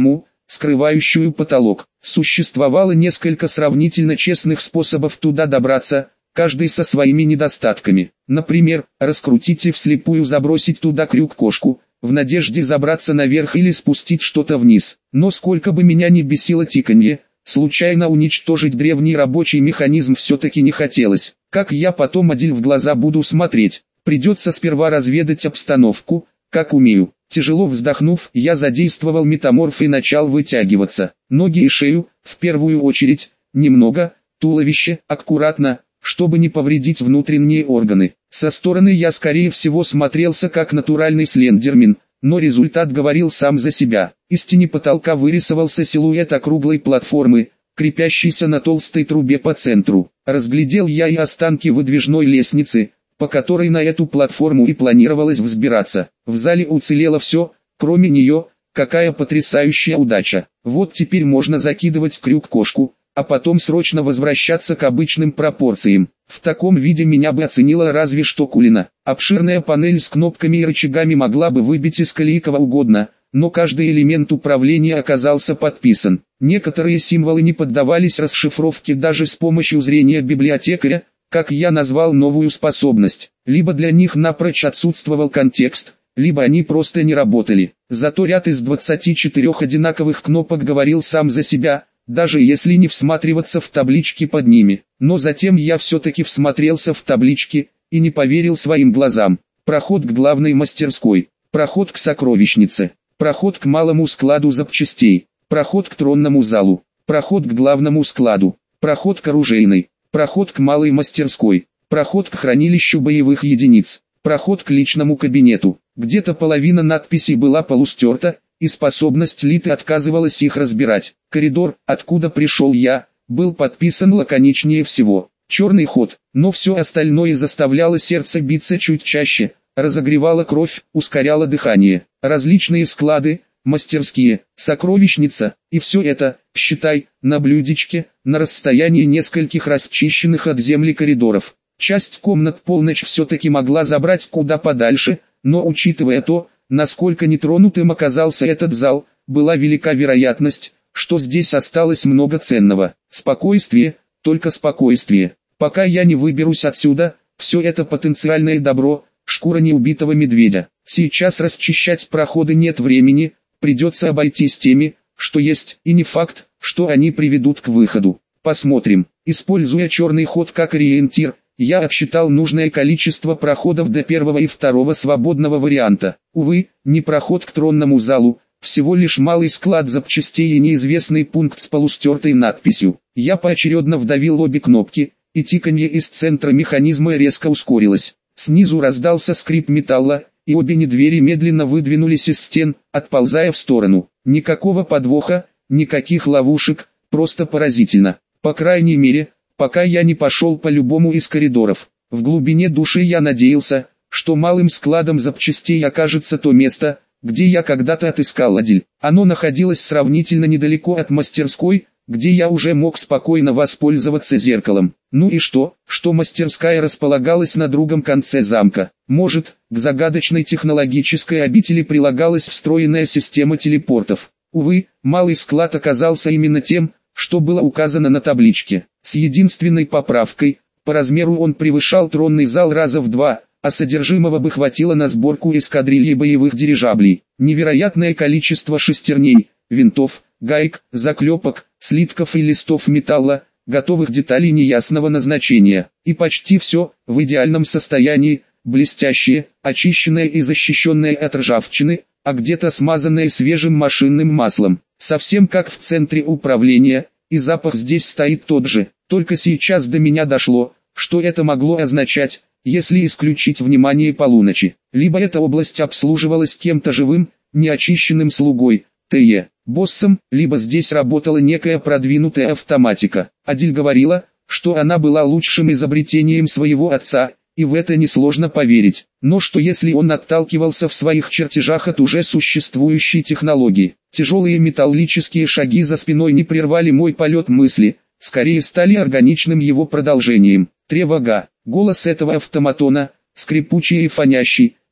скрывающую потолок. Существовало несколько сравнительно честных способов туда добраться, каждый со своими недостатками. Например, раскрутить и вслепую забросить туда крюк-кошку, в надежде забраться наверх или спустить что-то вниз. Но сколько бы меня ни бесило тиканье, случайно уничтожить древний рабочий механизм все-таки не хотелось. Как я потом один в глаза буду смотреть? Придется сперва разведать обстановку, как умею. Тяжело вздохнув, я задействовал метаморф и начал вытягиваться. Ноги и шею, в первую очередь, немного, туловище, аккуратно, чтобы не повредить внутренние органы. Со стороны я скорее всего смотрелся как натуральный слендермен, но результат говорил сам за себя. Из тени потолка вырисовался силуэт округлой платформы, крепящейся на толстой трубе по центру. Разглядел я и останки выдвижной лестницы, по которой на эту платформу и планировалось взбираться. В зале уцелело все, кроме нее. Какая потрясающая удача. Вот теперь можно закидывать крюк-кошку, а потом срочно возвращаться к обычным пропорциям. В таком виде меня бы оценила разве что Кулина. Обширная панель с кнопками и рычагами могла бы выбить из колеи кого угодно, но каждый элемент управления оказался подписан. Некоторые символы не поддавались расшифровке даже с помощью зрения библиотекаря, как я назвал новую способность. Либо для них напрочь отсутствовал контекст, либо они просто не работали. Зато ряд из 24 одинаковых кнопок говорил сам за себя, даже если не всматриваться в таблички под ними. Но затем я все-таки всмотрелся в таблички, и не поверил своим глазам. Проход к главной мастерской, проход к сокровищнице, проход к малому складу запчастей, проход к тронному залу, проход к главному складу, проход к оружейной, проход к малой мастерской, проход к хранилищу боевых единиц, проход к личному кабинету. Где-то половина надписей была полустерта, и способность Литы отказывалась их разбирать. Коридор, откуда пришел я, был подписан лаконичнее всего. Черный ход, но все остальное заставляло сердце биться чуть чаще, разогревало кровь, ускоряло дыхание. Различные склады, мастерские, сокровищница, и все это, считай, на блюдечке, на расстоянии нескольких расчищенных от земли коридоров. Часть комнат полночь все-таки могла забрать куда подальше, но учитывая то, насколько нетронутым оказался этот зал, была велика вероятность, что здесь осталось много ценного. Спокойствие, только спокойствие. Пока я не выберусь отсюда, все это потенциальное добро, шкура неубитого медведя. Сейчас расчищать проходы нет времени, придется обойтись теми, что есть, и не факт, что они приведут к выходу. Посмотрим. Используя черный ход как ориентир, я отсчитал нужное количество проходов до первого и второго свободного варианта. Увы, не проход к тронному залу, всего лишь малый склад запчастей и неизвестный пункт с полустертой надписью. Я поочередно вдавил обе кнопки, и тиканье из центра механизма резко ускорилось. Снизу раздался скрип металла, и обе двери медленно выдвинулись из стен, отползая в сторону. Никакого подвоха, никаких ловушек, просто поразительно. По крайней мере, пока я не пошел по любому из коридоров. В глубине души я надеялся, что малым складом запчастей окажется то место, где я когда-то отыскал Адель. Оно находилось сравнительно недалеко от мастерской, где я уже мог спокойно воспользоваться зеркалом. Ну и что мастерская располагалась на другом конце замка. Может, к загадочной технологической обители прилагалась встроенная система телепортов. Увы, малый склад оказался именно тем, что было указано на табличке. С единственной поправкой, по размеру он превышал тронный зал раза в 2, а содержимого бы хватило на сборку эскадрильи боевых дирижаблей. Невероятное количество шестерней, винтов, гаек, заклепок, слитков и листов металла, готовых деталей неясного назначения. И почти все, в идеальном состоянии, блестящее, очищенное и защищенное от ржавчины, а где-то смазанное свежим машинным маслом. Совсем как в центре управления, и запах здесь стоит тот же. Только сейчас до меня дошло, что это могло означать, если исключить внимание полуночи. Либо эта область обслуживалась кем-то живым, неочищенным слугой, т.е. боссом, либо здесь работала некая продвинутая автоматика. Адель говорила, что она была лучшим изобретением своего отца, и в это несложно поверить. Но что если он отталкивался в своих чертежах от уже существующей технологии? Тяжелые металлические шаги за спиной не прервали мой полет мысли, скорее стали органичным его продолжением. Тревога. Голос этого автоматона, скрипучий и фонящий,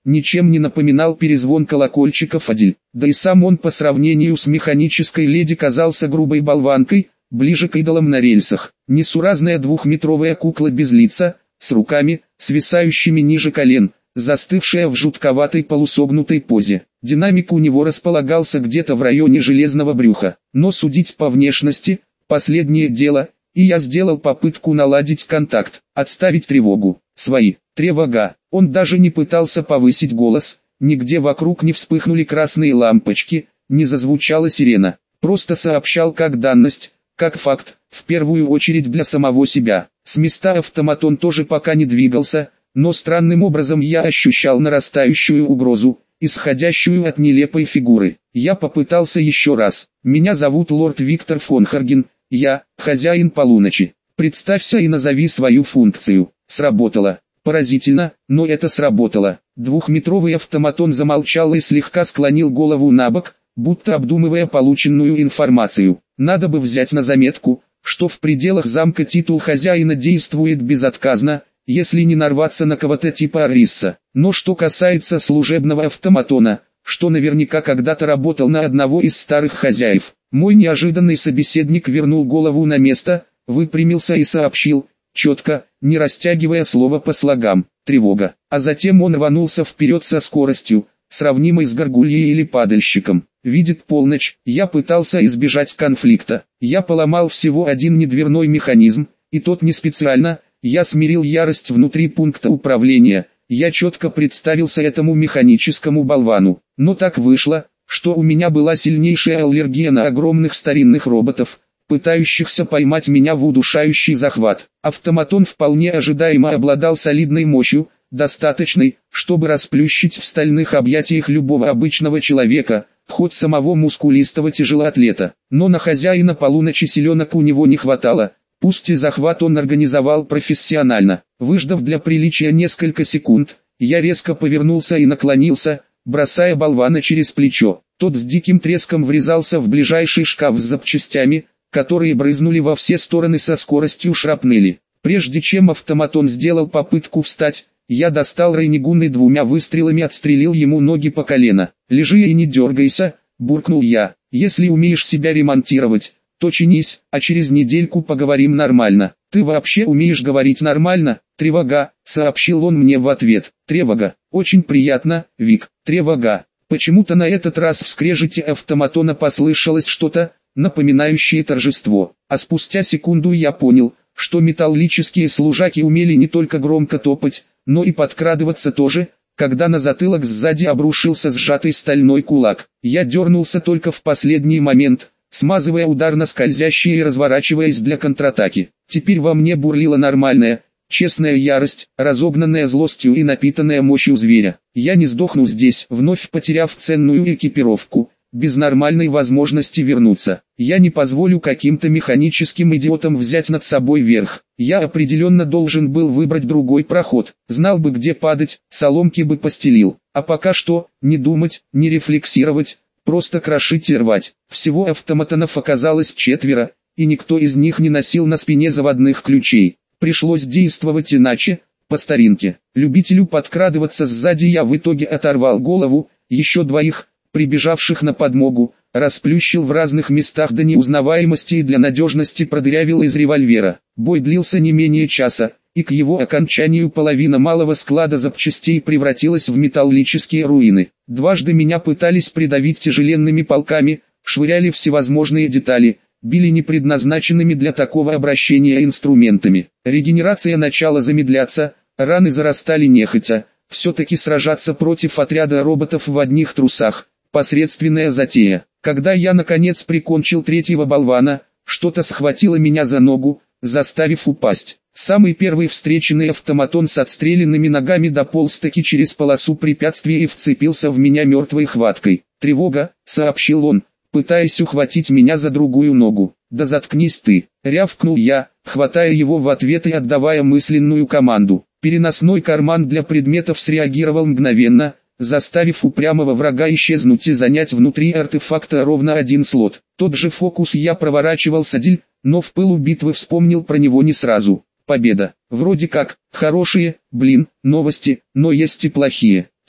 ничем не напоминал перезвон колокольчиков Адиль. Да и сам он по сравнению с механической леди казался грубой болванкой, ближе к идолам на рельсах. Несуразная двухметровая кукла без лица, с руками, свисающими ниже колен, застывшая в жутковатой полусогнутой позе. Динамик у него располагался где-то в районе железного брюха. Но судить по внешности – последнее дело, и я сделал попытку наладить контакт, отставить тревогу. Свои. Тревога. Он даже не пытался повысить голос, нигде вокруг не вспыхнули красные лампочки, не зазвучала сирена. Просто сообщал как данность, как факт, в первую очередь для самого себя. С места автоматон тоже пока не двигался, но странным образом я ощущал нарастающую угрозу, исходящую от нелепой фигуры. Я попытался еще раз. Меня зовут лорд Виктор фон Харген, я хозяин полуночи. Представься и назови свою функцию. Сработало. Поразительно, но это сработало. Двухметровый автоматон замолчал и слегка склонил голову набок, будто обдумывая полученную информацию. Надо бы взять на заметку, что в пределах замка титул хозяина действует безотказно, если не нарваться на кого-то типа Арисса. Но что касается служебного автоматона, что наверняка когда-то работал на одного из старых хозяев, мой неожиданный собеседник вернул голову на место, выпрямился и сообщил, четко, не растягивая слово по слогам, тревога. А затем он рванулся вперед со скоростью, сравнимой с горгульей или падальщиком. Видит полночь, я пытался избежать конфликта. Я поломал всего один недверной механизм, и тот не специально. Я смирил ярость внутри пункта управления. Я четко представился этому механическому болвану. Но так вышло, что у меня была сильнейшая аллергия на огромных старинных роботов, пытающихся поймать меня в удушающий захват. Автоматон вполне ожидаемо обладал солидной мощью, достаточной, чтобы расплющить в стальных объятиях любого обычного человека, хоть самого мускулистого тяжелоатлета. Но на хозяина полуночи силенок у него не хватало, пусть и захват он организовал профессионально. Выждав для приличия несколько секунд, я резко повернулся и наклонился, бросая болвана через плечо. Тот с диким треском врезался в ближайший шкаф с запчастями, которые брызнули во все стороны со скоростью шрапнели. Прежде чем автоматон сделал попытку встать, я достал рейнигун и двумя выстрелами отстрелил ему ноги по колено. «Лежи и не дергайся», – буркнул я. «Если умеешь себя ремонтировать, то чинись, а через недельку поговорим нормально». «Ты вообще умеешь говорить нормально?» «Тревога», – сообщил он мне в ответ. «Тревога. Очень приятно, Вик. Тревога». Почему-то на этот раз в скрежете автоматона послышалось что-то, напоминающее торжество. А спустя секунду я понял, что металлические служаки умели не только громко топать, но и подкрадываться тоже, когда на затылок сзади обрушился сжатый стальной кулак. Я дернулся только в последний момент, смазывая удар на скользящий и разворачиваясь для контратаки. Теперь во мне бурлила нормальная, честная ярость, разогнанная злостью и напитанная мощью зверя. Я не сдохну здесь, вновь потеряв ценную экипировку, без нормальной возможности вернуться. Я не позволю каким-то механическим идиотам взять над собой верх. Я определенно должен был выбрать другой проход. Знал бы, где падать, соломки бы постелил. А пока что, не думать, не рефлексировать, просто крошить и рвать. Всего автоматонов оказалось 4, и никто из них не носил на спине заводных ключей. Пришлось действовать иначе, по старинке. Любителю подкрадываться сзади я в итоге оторвал голову, еще 2, прибежавших на подмогу, расплющил в разных местах до неузнаваемости и для надежности продырявил из револьвера. Бой длился не менее часа, и к его окончанию половина малого склада запчастей превратилась в металлические руины. Дважды меня пытались придавить тяжеленными полками, швыряли всевозможные детали, били непредназначенными для такого обращения инструментами. Регенерация начала замедляться, раны зарастали нехотя. Все-таки сражаться против отряда роботов в одних трусах – посредственная затея. Когда я наконец прикончил 3-го болвана, что-то схватило меня за ногу, заставив упасть. Самый первый встреченный автоматон с отстрелянными ногами дополз-таки через полосу препятствия и вцепился в меня мертвой хваткой. «Тревога», — сообщил он, пытаясь ухватить меня за другую ногу. «Да заткнись ты», — рявкнул я, хватая его в ответ и отдавая мысленную команду. Переносной карман для предметов среагировал мгновенно, заставив упрямого врага исчезнуть и занять внутри артефакта ровно 1 слот. Тот же фокус я проворачивал с Адиль, но в пылу битвы вспомнил про него не сразу. Победа. Вроде как, хорошие, новости, но есть и плохие.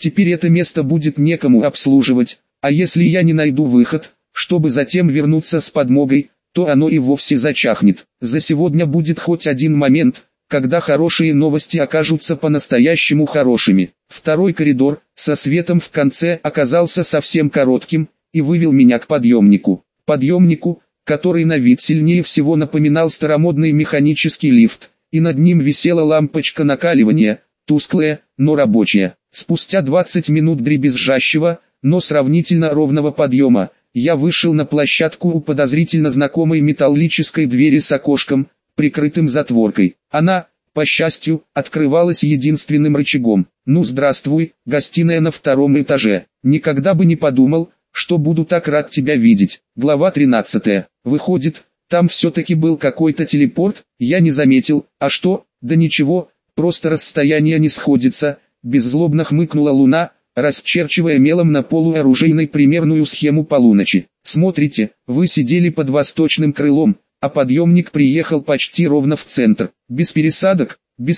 Теперь это место будет некому обслуживать, а если я не найду выход, чтобы затем вернуться с подмогой, то оно и вовсе зачахнет. За сегодня будет хоть один момент, когда хорошие новости окажутся по-настоящему хорошими. Второй коридор, со светом в конце, оказался совсем коротким, и вывел меня к подъемнику. Подъемнику, который на вид сильнее всего напоминал старомодный механический лифт, и над ним висела лампочка накаливания, тусклая, но рабочая. Спустя 20 минут дребезжащего, но сравнительно ровного подъема, я вышел на площадку у подозрительно знакомой металлической двери с окошком, прикрытым затворкой. Она, по счастью, открывалась единственным рычагом. «Ну здравствуй, гостиная на втором этаже. Никогда бы не подумал, что буду так рад тебя видеть». Глава 13. Выходит, там все-таки был какой-то телепорт, я не заметил. А что? Да ничего, просто расстояние не сходится. Беззлобно хмыкнула Луна, расчерчивая мелом на полу оружейной примерную схему полуночи. «Смотрите, вы сидели под восточным крылом, а подъемник приехал почти ровно в центр. Без пересадок,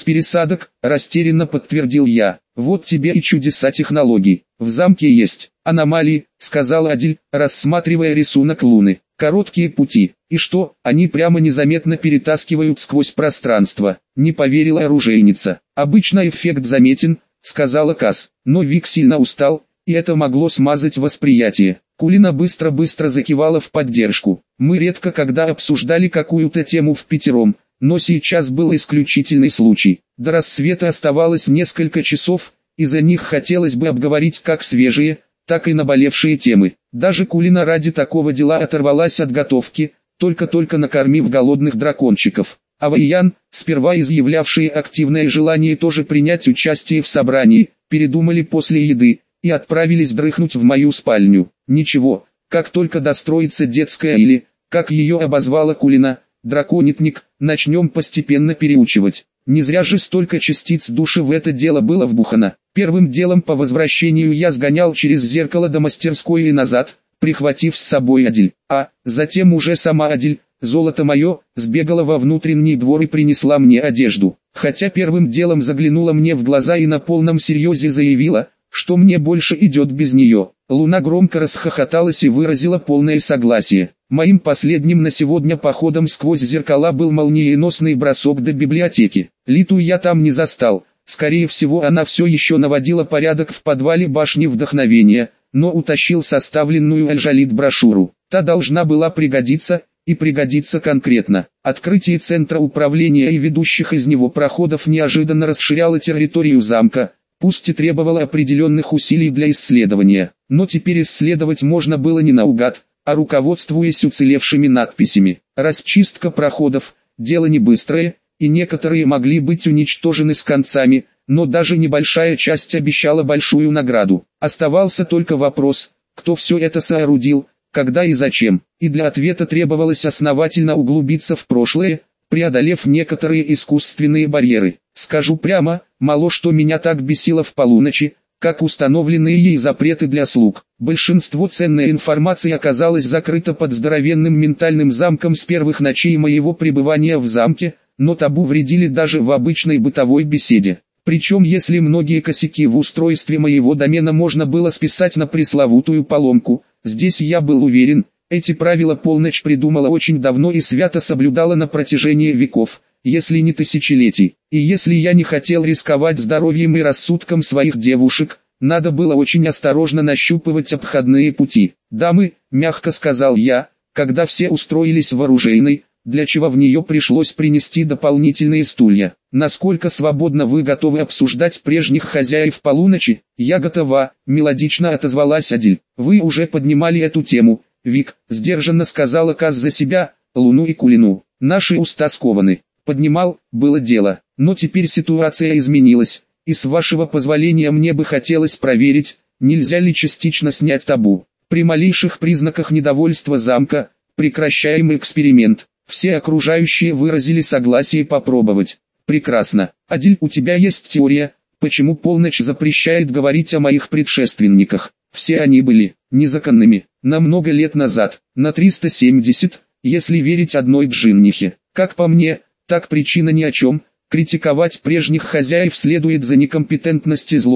растерянно подтвердил я. Вот тебе и чудеса технологий. В замке есть аномалии, сказал Адиль, рассматривая рисунок Луны. Короткие пути. И что, они прямо незаметно перетаскивают сквозь пространство. Не поверила оружейница. Обычно эффект заметен, сказала Кас, но Вик сильно устал, и это могло смазать восприятие. Кулина быстро закивала в поддержку. Мы редко когда обсуждали какую-то тему впятером, но сейчас был исключительный случай. До рассвета оставалось несколько часов, и за них хотелось бы обговорить как свежие, так и наболевшие темы. Даже Кулина ради такого дела оторвалась от готовки, только-только накормив голодных дракончиков. А Вэйян, сперва изъявлявшие активное желание тоже принять участие в собрании, передумали после еды и отправились дрыхнуть в мою спальню. Ничего, как только достроится детская или, как ее обозвала Кулина, драконитник, начнем постепенно переучивать. Не зря же столько частиц души в это дело было вбухано. Первым делом по возвращению я сгонял через зеркало до мастерской и назад, прихватив с собой Адиль. А затем уже сама Адиль, золото мое, сбегала во внутренний двор и принесла мне одежду. Хотя первым делом заглянула мне в глаза и на полном серьезе заявила, что мне больше идет без нее. Луна громко расхохоталась и выразила полное согласие. Моим последним на сегодня походом сквозь зеркала был молниеносный бросок до библиотеки. Литу я там не застал. Скорее всего, она все еще наводила порядок в подвале башни вдохновения, но утащил составленную Эльжалит брошюру. Та должна была пригодиться, и пригодится конкретно. Открытие центра управления и ведущих из него проходов неожиданно расширяло территорию замка, пусть и требовало определенных усилий для исследования. Но теперь исследовать можно было не наугад, а руководствуясь уцелевшими надписями. Расчистка проходов – дело не быстрое, и некоторые могли быть уничтожены с концами, но даже небольшая часть обещала большую награду. Оставался только вопрос, кто все это соорудил, когда и зачем, и для ответа требовалось основательно углубиться в прошлое, преодолев некоторые искусственные барьеры. Скажу прямо, мало что меня так бесило в полуночи, как установленные ей запреты для слуг. Большинство ценной информации оказалось закрыто под здоровенным ментальным замком с первых ночей моего пребывания в замке, но табу вредили даже в обычной бытовой беседе. Причем если многие косяки в устройстве моего домена можно было списать на пресловутую поломку, здесь я был уверен, эти правила полночь придумала очень давно и свято соблюдала на протяжении веков, если не тысячелетий. И если я не хотел рисковать здоровьем и рассудком своих девушек, надо было очень осторожно нащупывать обходные пути. «Дамы», — мягко сказал я, когда все устроились в оружейной, для чего в нее пришлось принести дополнительные стулья. «Насколько свободно вы готовы обсуждать прежних хозяев полуночи?» «Я готова», — мелодично отозвалась Адиль. «Вы уже поднимали эту тему, Вик», — сдержанно сказала Каз за себя, Луну и Кулину. «Наши уста скованы». «Поднимал, было дело, но теперь ситуация изменилась, и с вашего позволения мне бы хотелось проверить, нельзя ли частично снять табу. При малейших признаках недовольства замка, прекращаем эксперимент». Все окружающие выразили согласие попробовать. «Прекрасно. Адиль, у тебя есть теория, почему полночь запрещает говорить о моих предшественниках?» Все они были незаконными, на много лет назад, на 370, если верить одной джиннихе. Как по мне, так причина ни о чем, критиковать прежних хозяев следует за некомпетентность и злобу,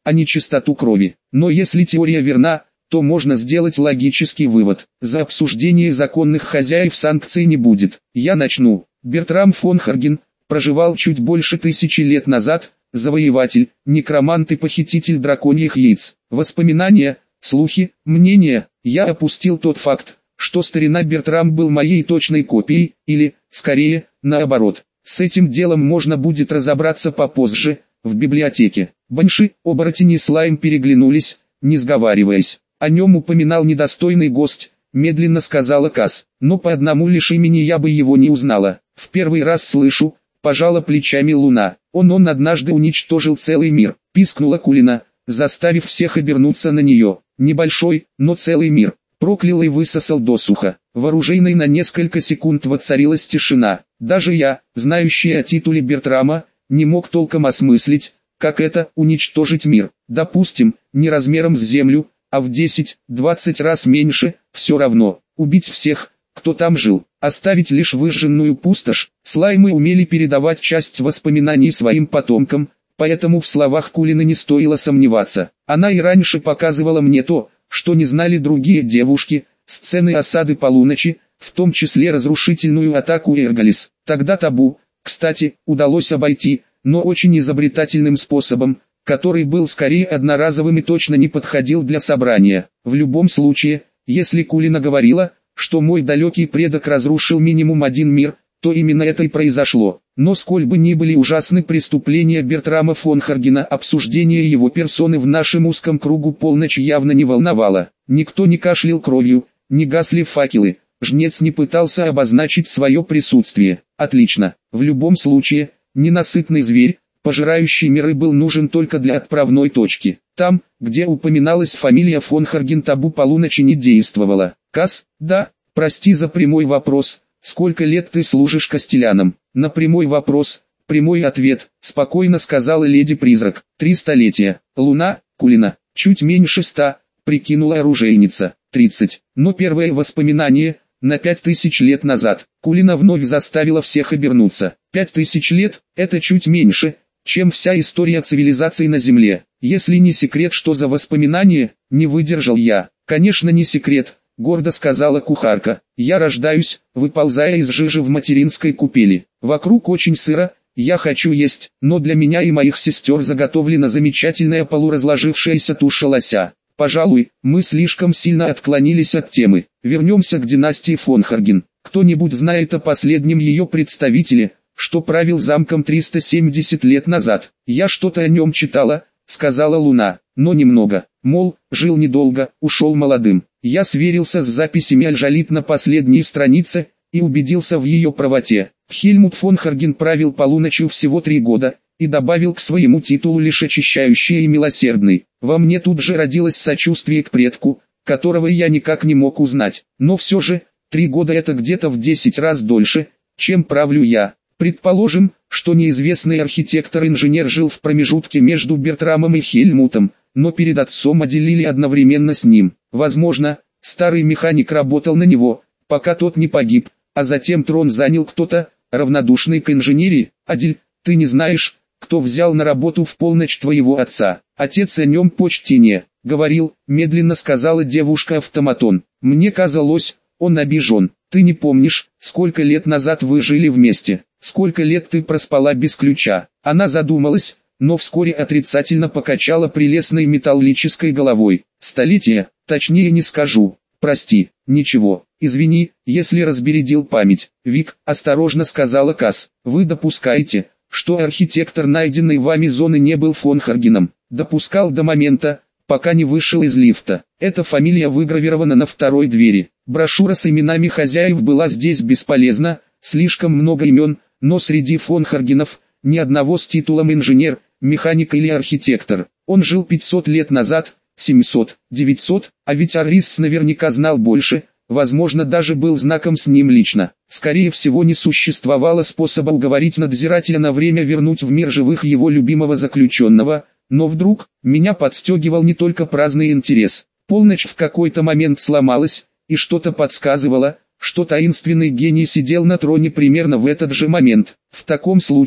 а не чистоту крови. Но если теория верна, то можно сделать логический вывод. За обсуждение законных хозяев санкций не будет. Я начну. Бертрам фон Харген проживал чуть больше 1000 лет назад, завоеватель, некромант и похититель драконьих яиц. Воспоминания, слухи, мнения. Я опустил тот факт, что старина Бертрам был моей точной копией, или, скорее, наоборот. С этим делом можно будет разобраться попозже, в библиотеке. Банши, оборотень и слайм переглянулись, не сговариваясь. О нем упоминал недостойный гость, медленно сказала Кас. Но по одному лишь имени я бы его не узнала. В первый раз слышу, пожала плечами Луна. Он однажды уничтожил целый мир, пискнула Кулина, заставив всех обернуться на нее. Небольшой, но целый мир. Проклял и высосал досуха. В оружейной на несколько секунд воцарилась тишина. Даже я, знающий о титуле Бертрама, не мог толком осмыслить, как это уничтожить мир. Допустим, не размером с землю, а в 10-20 раз меньше, все равно. Убить всех, кто там жил, оставить лишь выжженную пустошь. Слаймы умели передавать часть воспоминаний своим потомкам, поэтому в словах Кулины не стоило сомневаться. Она и раньше показывала мне то, что не знали другие девушки, сцены осады полуночи, в том числе разрушительную атаку Эрголис. Тогда табу, кстати, удалось обойти, но очень изобретательным способом, который был скорее одноразовым и точно не подходил для собрания. В любом случае, если Кулина говорила, что мой далекий предок разрушил минимум один мир, то именно это и произошло. Но сколь бы ни были ужасны преступления Бертрама фон Харгена, обсуждение его персоны в нашем узком кругу полночь явно не волновало. Никто не кашлял кровью, не гасли факелы, жнец не пытался обозначить свое присутствие. Отлично. В любом случае, ненасытный зверь, пожирающий миры, был нужен только для отправной точки. Там, где упоминалась фамилия фон Харген, табу полуночи не действовало. Кас, да, прости за прямой вопрос, сколько лет ты служишь костелянам? На прямой вопрос, прямой ответ, спокойно сказала леди-призрак. 3 столетия. Луна, Кулина, чуть меньше 100, прикинула оружейница. 30. Но первое воспоминание, на 5000 лет назад. Кулина вновь заставила всех обернуться. 5000 лет, это чуть меньше, чем вся история цивилизации на Земле. Если не секрет, что за воспоминание, не выдержал я. Конечно, не секрет, гордо сказала кухарка. Я рождаюсь, выползая из жижи в материнской купели. Вокруг очень сыро, я хочу есть, но для меня и моих сестер заготовлена замечательная полуразложившаяся туша лося. Пожалуй, мы слишком сильно отклонились от темы. Вернемся к династии фон Харген. Кто-нибудь знает о последнем ее представителе, что правил замком 370 лет назад? Я что-то о нем читала, сказала Луна, но немного. Мол, жил недолго, ушел молодым. Я сверился с записями Аль-Жалит на последней странице и убедился в ее правоте. Хельмут фон Харген правил полуночью всего 3 года, и добавил к своему титулу лишь очищающий и милосердный. Во мне тут же родилось сочувствие к предку, которого я никак не мог узнать. Но все же, 3 года это где-то в 10 раз дольше, чем правлю я. Предположим, что неизвестный архитектор-инженер жил в промежутке между Бертрамом и Хельмутом, но перед отцом отделили одновременно с ним. Возможно, старый механик работал на него, пока тот не погиб, а затем трон занял кто-то, равнодушный к инженерии. Адель, ты не знаешь, кто взял на работу в полночь твоего отца? Отец о нем почти не говорил, медленно сказала девушка-автоматон. Мне казалось, он обижен. Ты не помнишь, сколько лет назад вы жили вместе? Сколько лет ты проспала без ключа? Она задумалась, но вскоре отрицательно покачала прелестной металлической головой. Столетия, точнее не скажу. Прости, ничего, извини, если разбередил память. Вик, осторожно сказала Кас. Вы допускаете, что архитектор найденной вами зоны не был фон Харгеном? Допускал до момента, пока не вышел из лифта. Эта фамилия выгравирована на второй двери. Брошюра с именами хозяев была здесь бесполезна, слишком много имен, но среди фон Харгенов ни одного с титулом инженер, механик или архитектор. Он жил 500 лет назад, 700, 900, а ведь Аррис наверняка знал больше, возможно даже был знаком с ним лично. Скорее всего не существовало способа уговорить надзирателя на время вернуть в мир живых его любимого заключенного, но вдруг, меня подстегивал не только праздный интерес. Полночь в какой-то момент сломалась, и что-то подсказывало, что таинственный гений сидел на троне примерно в этот же момент. В таком случае,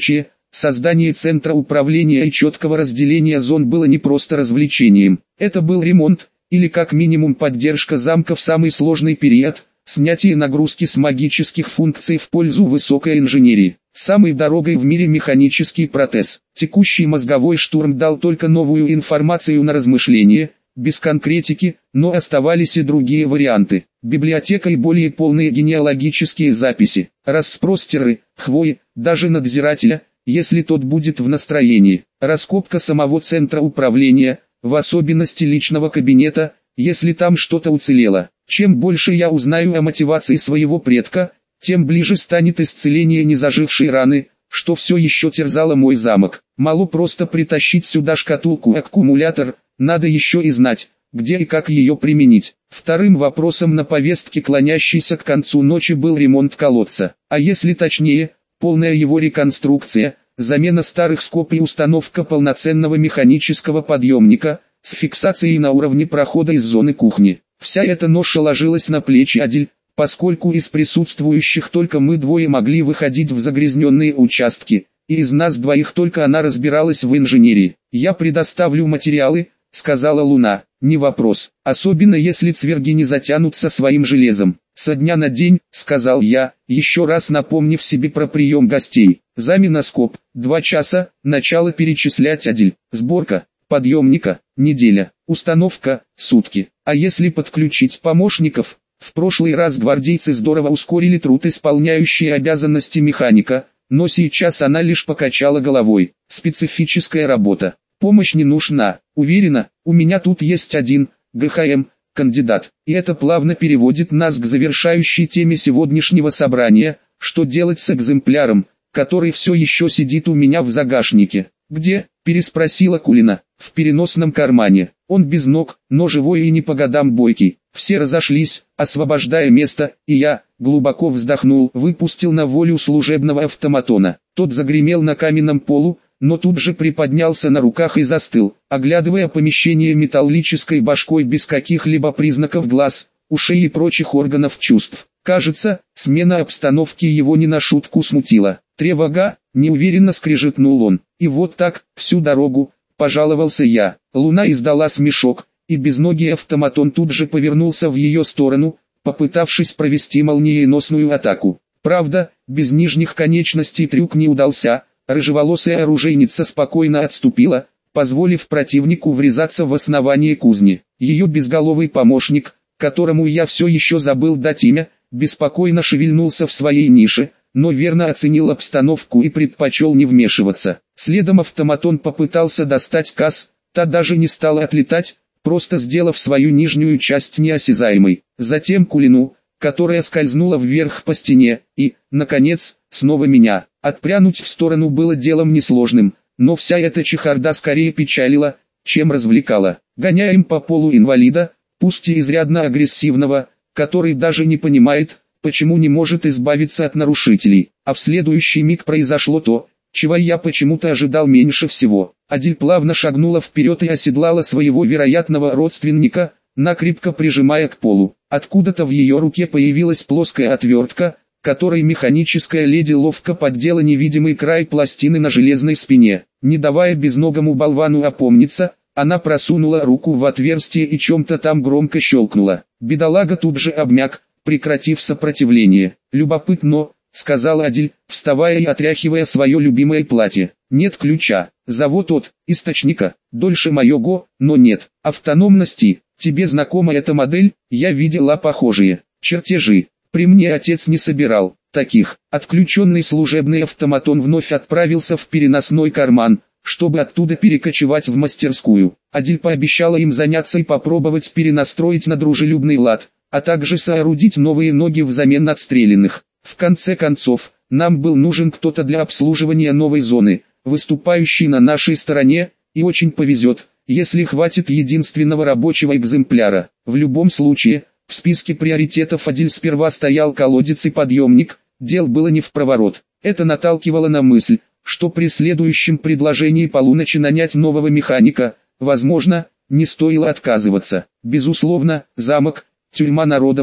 Создание центра управления и четкого разделения зон было не просто развлечением. Это был ремонт, или как минимум поддержка замка в самый сложный период, снятие нагрузки с магических функций в пользу высокой инженерии. Самый дорогой в мире механический протез. Текущий мозговой штурм дал только новую информацию на размышление, без конкретики, но оставались и другие варианты. Библиотека и более полные генеалогические записи, распростеры, хвои, даже надзирателя, если тот будет в настроении. Раскопка самого центра управления, в особенности личного кабинета, если там что-то уцелело. Чем больше я узнаю о мотивации своего предка, тем ближе станет исцеление незажившей раны, что все еще терзало мой замок. Мало просто притащить сюда шкатулку-аккумулятор, надо еще и знать, где и как ее применить. Вторым вопросом на повестке, клонящейся к концу ночи, был ремонт колодца. А если точнее, полная его реконструкция, замена старых скоб и установка полноценного механического подъемника, с фиксацией на уровне прохода из зоны кухни. Вся эта ноша ложилась на плечи Адель, поскольку из присутствующих только мы двое могли выходить в загрязненные участки, и из нас двоих только она разбиралась в инженерии. «Я предоставлю материалы», — сказала Луна. «Не вопрос, особенно если цверги не затянутся своим железом». «Со дня на день», — сказал я, еще раз напомнив себе про прием гостей. «Замена скоб, 2 часа, начало перечислять Адель. Сборка подъемника, неделя, установка, сутки. А если подключить помощников?» В прошлый раз гвардейцы здорово ускорили труд исполняющие обязанности механика, но сейчас она лишь покачала головой. Специфическая работа. Помощь не нужна. Уверена, у меня тут есть один, ГХМ, кандидат. И это плавно переводит нас к завершающей теме сегодняшнего собрания, что делать с экземпляром, который все еще сидит у меня в загашнике. «Где?» – переспросила Кулина. «В переносном кармане. Он без ног, но живой и не по годам бойкий». Все разошлись, освобождая место, и я, глубоко вздохнул, выпустил на волю служебного автоматона. Тот загремел на каменном полу, но тут же приподнялся на руках и застыл, оглядывая помещение металлической башкой без каких-либо признаков глаз, ушей и прочих органов чувств. Кажется, смена обстановки его не на шутку смутила. «Тревога!» – неуверенно скрежетнул он. «И вот так, всю дорогу», – пожаловался я. Луна издала смешок, и безногий автоматон тут же повернулся в ее сторону, попытавшись провести молниеносную атаку. Правда, без нижних конечностей трюк не удался, рыжеволосая оружейница спокойно отступила, позволив противнику врезаться в основание кузни. Ее безголовый помощник, которому я все еще забыл дать имя, беспокойно шевельнулся в своей нише, но верно оценил обстановку и предпочел не вмешиваться. Следом автоматон попытался достать КАС, та даже не стала отлетать, просто сделав свою нижнюю часть неосязаемой. Затем Кулину, которая скользнула вверх по стене, и, наконец, снова меня. Отпрянуть в сторону было делом несложным, но вся эта чехарда скорее печалила, чем развлекала. Гоняем по полу инвалида, пусть и изрядно агрессивного, который даже не понимает, почему не может избавиться от нарушителей. А в следующий миг произошло то, чего я почему-то ожидал меньше всего. Адель плавно шагнула вперед и оседлала своего вероятного родственника, накрепко прижимая к полу. Откуда-то в ее руке появилась плоская отвертка, которой механическая леди ловко поддела невидимый край пластины на железной спине. Не давая безногому болвану опомниться, она просунула руку в отверстие и чем-то там громко щелкнула. Бедолага тут же обмяк, прекратив сопротивление. «Любопытно», — сказала Адель, вставая и отряхивая свое любимое платье. «Нет ключа. Завод от источника. Дольше моего, но нет. Автономности. Тебе знакома эта модель? Я видела похожие чертежи. При мне отец не собирал таких». Отключенный служебный автоматон вновь отправился в переносной карман, чтобы оттуда перекочевать в мастерскую. Адель пообещала им заняться и попробовать перенастроить на дружелюбный лад, а также соорудить новые ноги взамен отстрелянных. В конце концов, нам был нужен кто-то для обслуживания новой зоны, выступающий на нашей стороне, и очень повезет, если хватит единственного рабочего экземпляра. В любом случае, в списке приоритетов Адель сперва стоял колодец и подъемник, дел было не впроворот. Это наталкивало на мысль, что при следующем предложении полуночи нанять нового механика, возможно, не стоило отказываться. Безусловно, замок, тюрьма народов,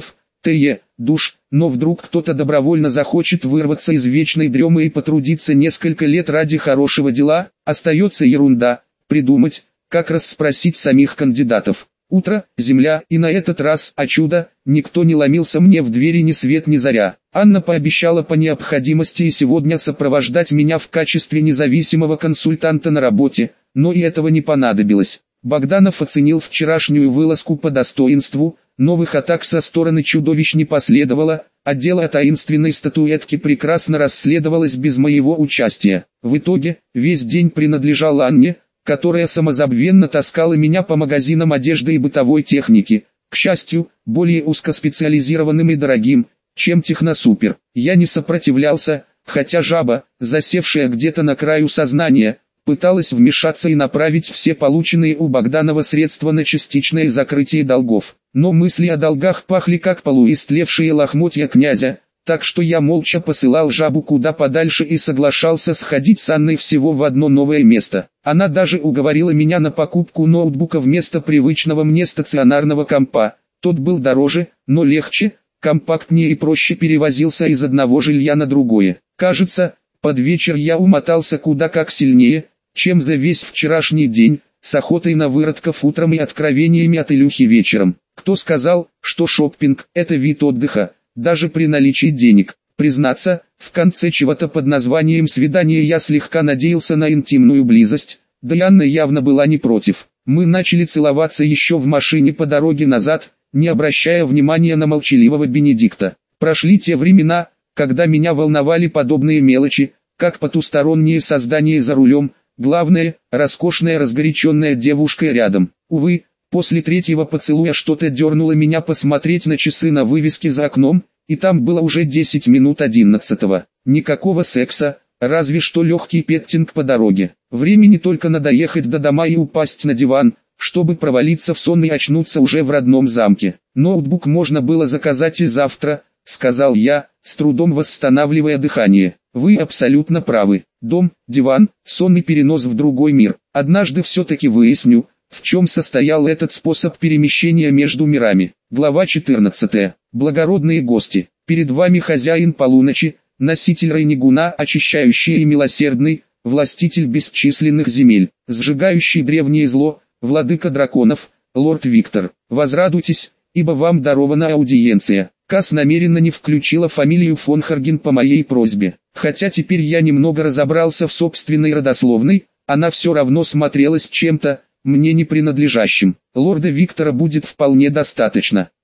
душ, но вдруг кто-то добровольно захочет вырваться из вечной дремы и потрудиться несколько лет ради хорошего дела, остается ерунда, придумать, как расспросить самих кандидатов. Утро, земля, и на этот раз, о чудо, никто не ломился мне в двери ни свет ни заря. Анна пообещала по необходимости и сегодня сопровождать меня в качестве независимого консультанта на работе, но и этого не понадобилось. Богданов оценил вчерашнюю вылазку по достоинству, новых атак со стороны чудовищ не последовало, а дело о таинственной статуэтке прекрасно расследовалось без моего участия. В итоге, весь день принадлежал Анне, которая самозабвенно таскала меня по магазинам одежды и бытовой техники, к счастью, более узкоспециализированным и дорогим, чем Техносупер. Я не сопротивлялся, хотя жаба, засевшая где-то на краю сознания, пыталась вмешаться и направить все полученные у Богданова средства на частичное закрытие долгов. Но мысли о долгах пахли как полуистлевшие лохмотья князя, так что я молча посылал жабу куда подальше и соглашался сходить с Анной всего в одно новое место. Она даже уговорила меня на покупку ноутбука вместо привычного мне стационарного компа. Тот был дороже, но легче, компактнее и проще перевозился из одного жилья на другое. Кажется, под вечер я умотался куда как сильнее, чем за весь вчерашний день, с охотой на выродков утром и откровениями от Илюхи вечером. Кто сказал, что шоппинг – это вид отдыха, даже при наличии денег? Признаться, в конце чего-то под названием свидания я слегка надеялся на интимную близость, да и Анна явно была не против. Мы начали целоваться еще в машине по дороге назад, не обращая внимания на молчаливого Бенедикта. Прошли те времена, когда меня волновали подобные мелочи, как потусторонние создания за рулем, главное, роскошная разгоряченная девушка рядом. Увы, после третьего поцелуя что-то дернуло меня посмотреть на часы на вывеске за окном, и там было уже 10 минут 11-го. Никакого секса, разве что легкий петтинг по дороге. Времени только надо доехать до дома и упасть на диван, чтобы провалиться в сон и очнуться уже в родном замке. Ноутбук можно было заказать и завтра, сказал я, с трудом восстанавливая дыхание. Вы абсолютно правы. Дом, диван, сон и перенос в другой мир. Однажды все-таки выясню, в чем состоял этот способ перемещения между мирами. Глава 14. Благородные гости. Перед вами хозяин полуночи, носитель Рейнигуна, очищающий и милосердный, властитель бесчисленных земель, сжигающий древнее зло, владыка драконов, лорд Виктор. Возрадуйтесь, ибо вам дарована аудиенция. Касс намеренно не включила фамилию фон Харген по моей просьбе. Хотя теперь я немного разобрался в собственной родословной, она все равно смотрелась чем-то, мне не принадлежащим. Лорда Виктора будет вполне достаточно.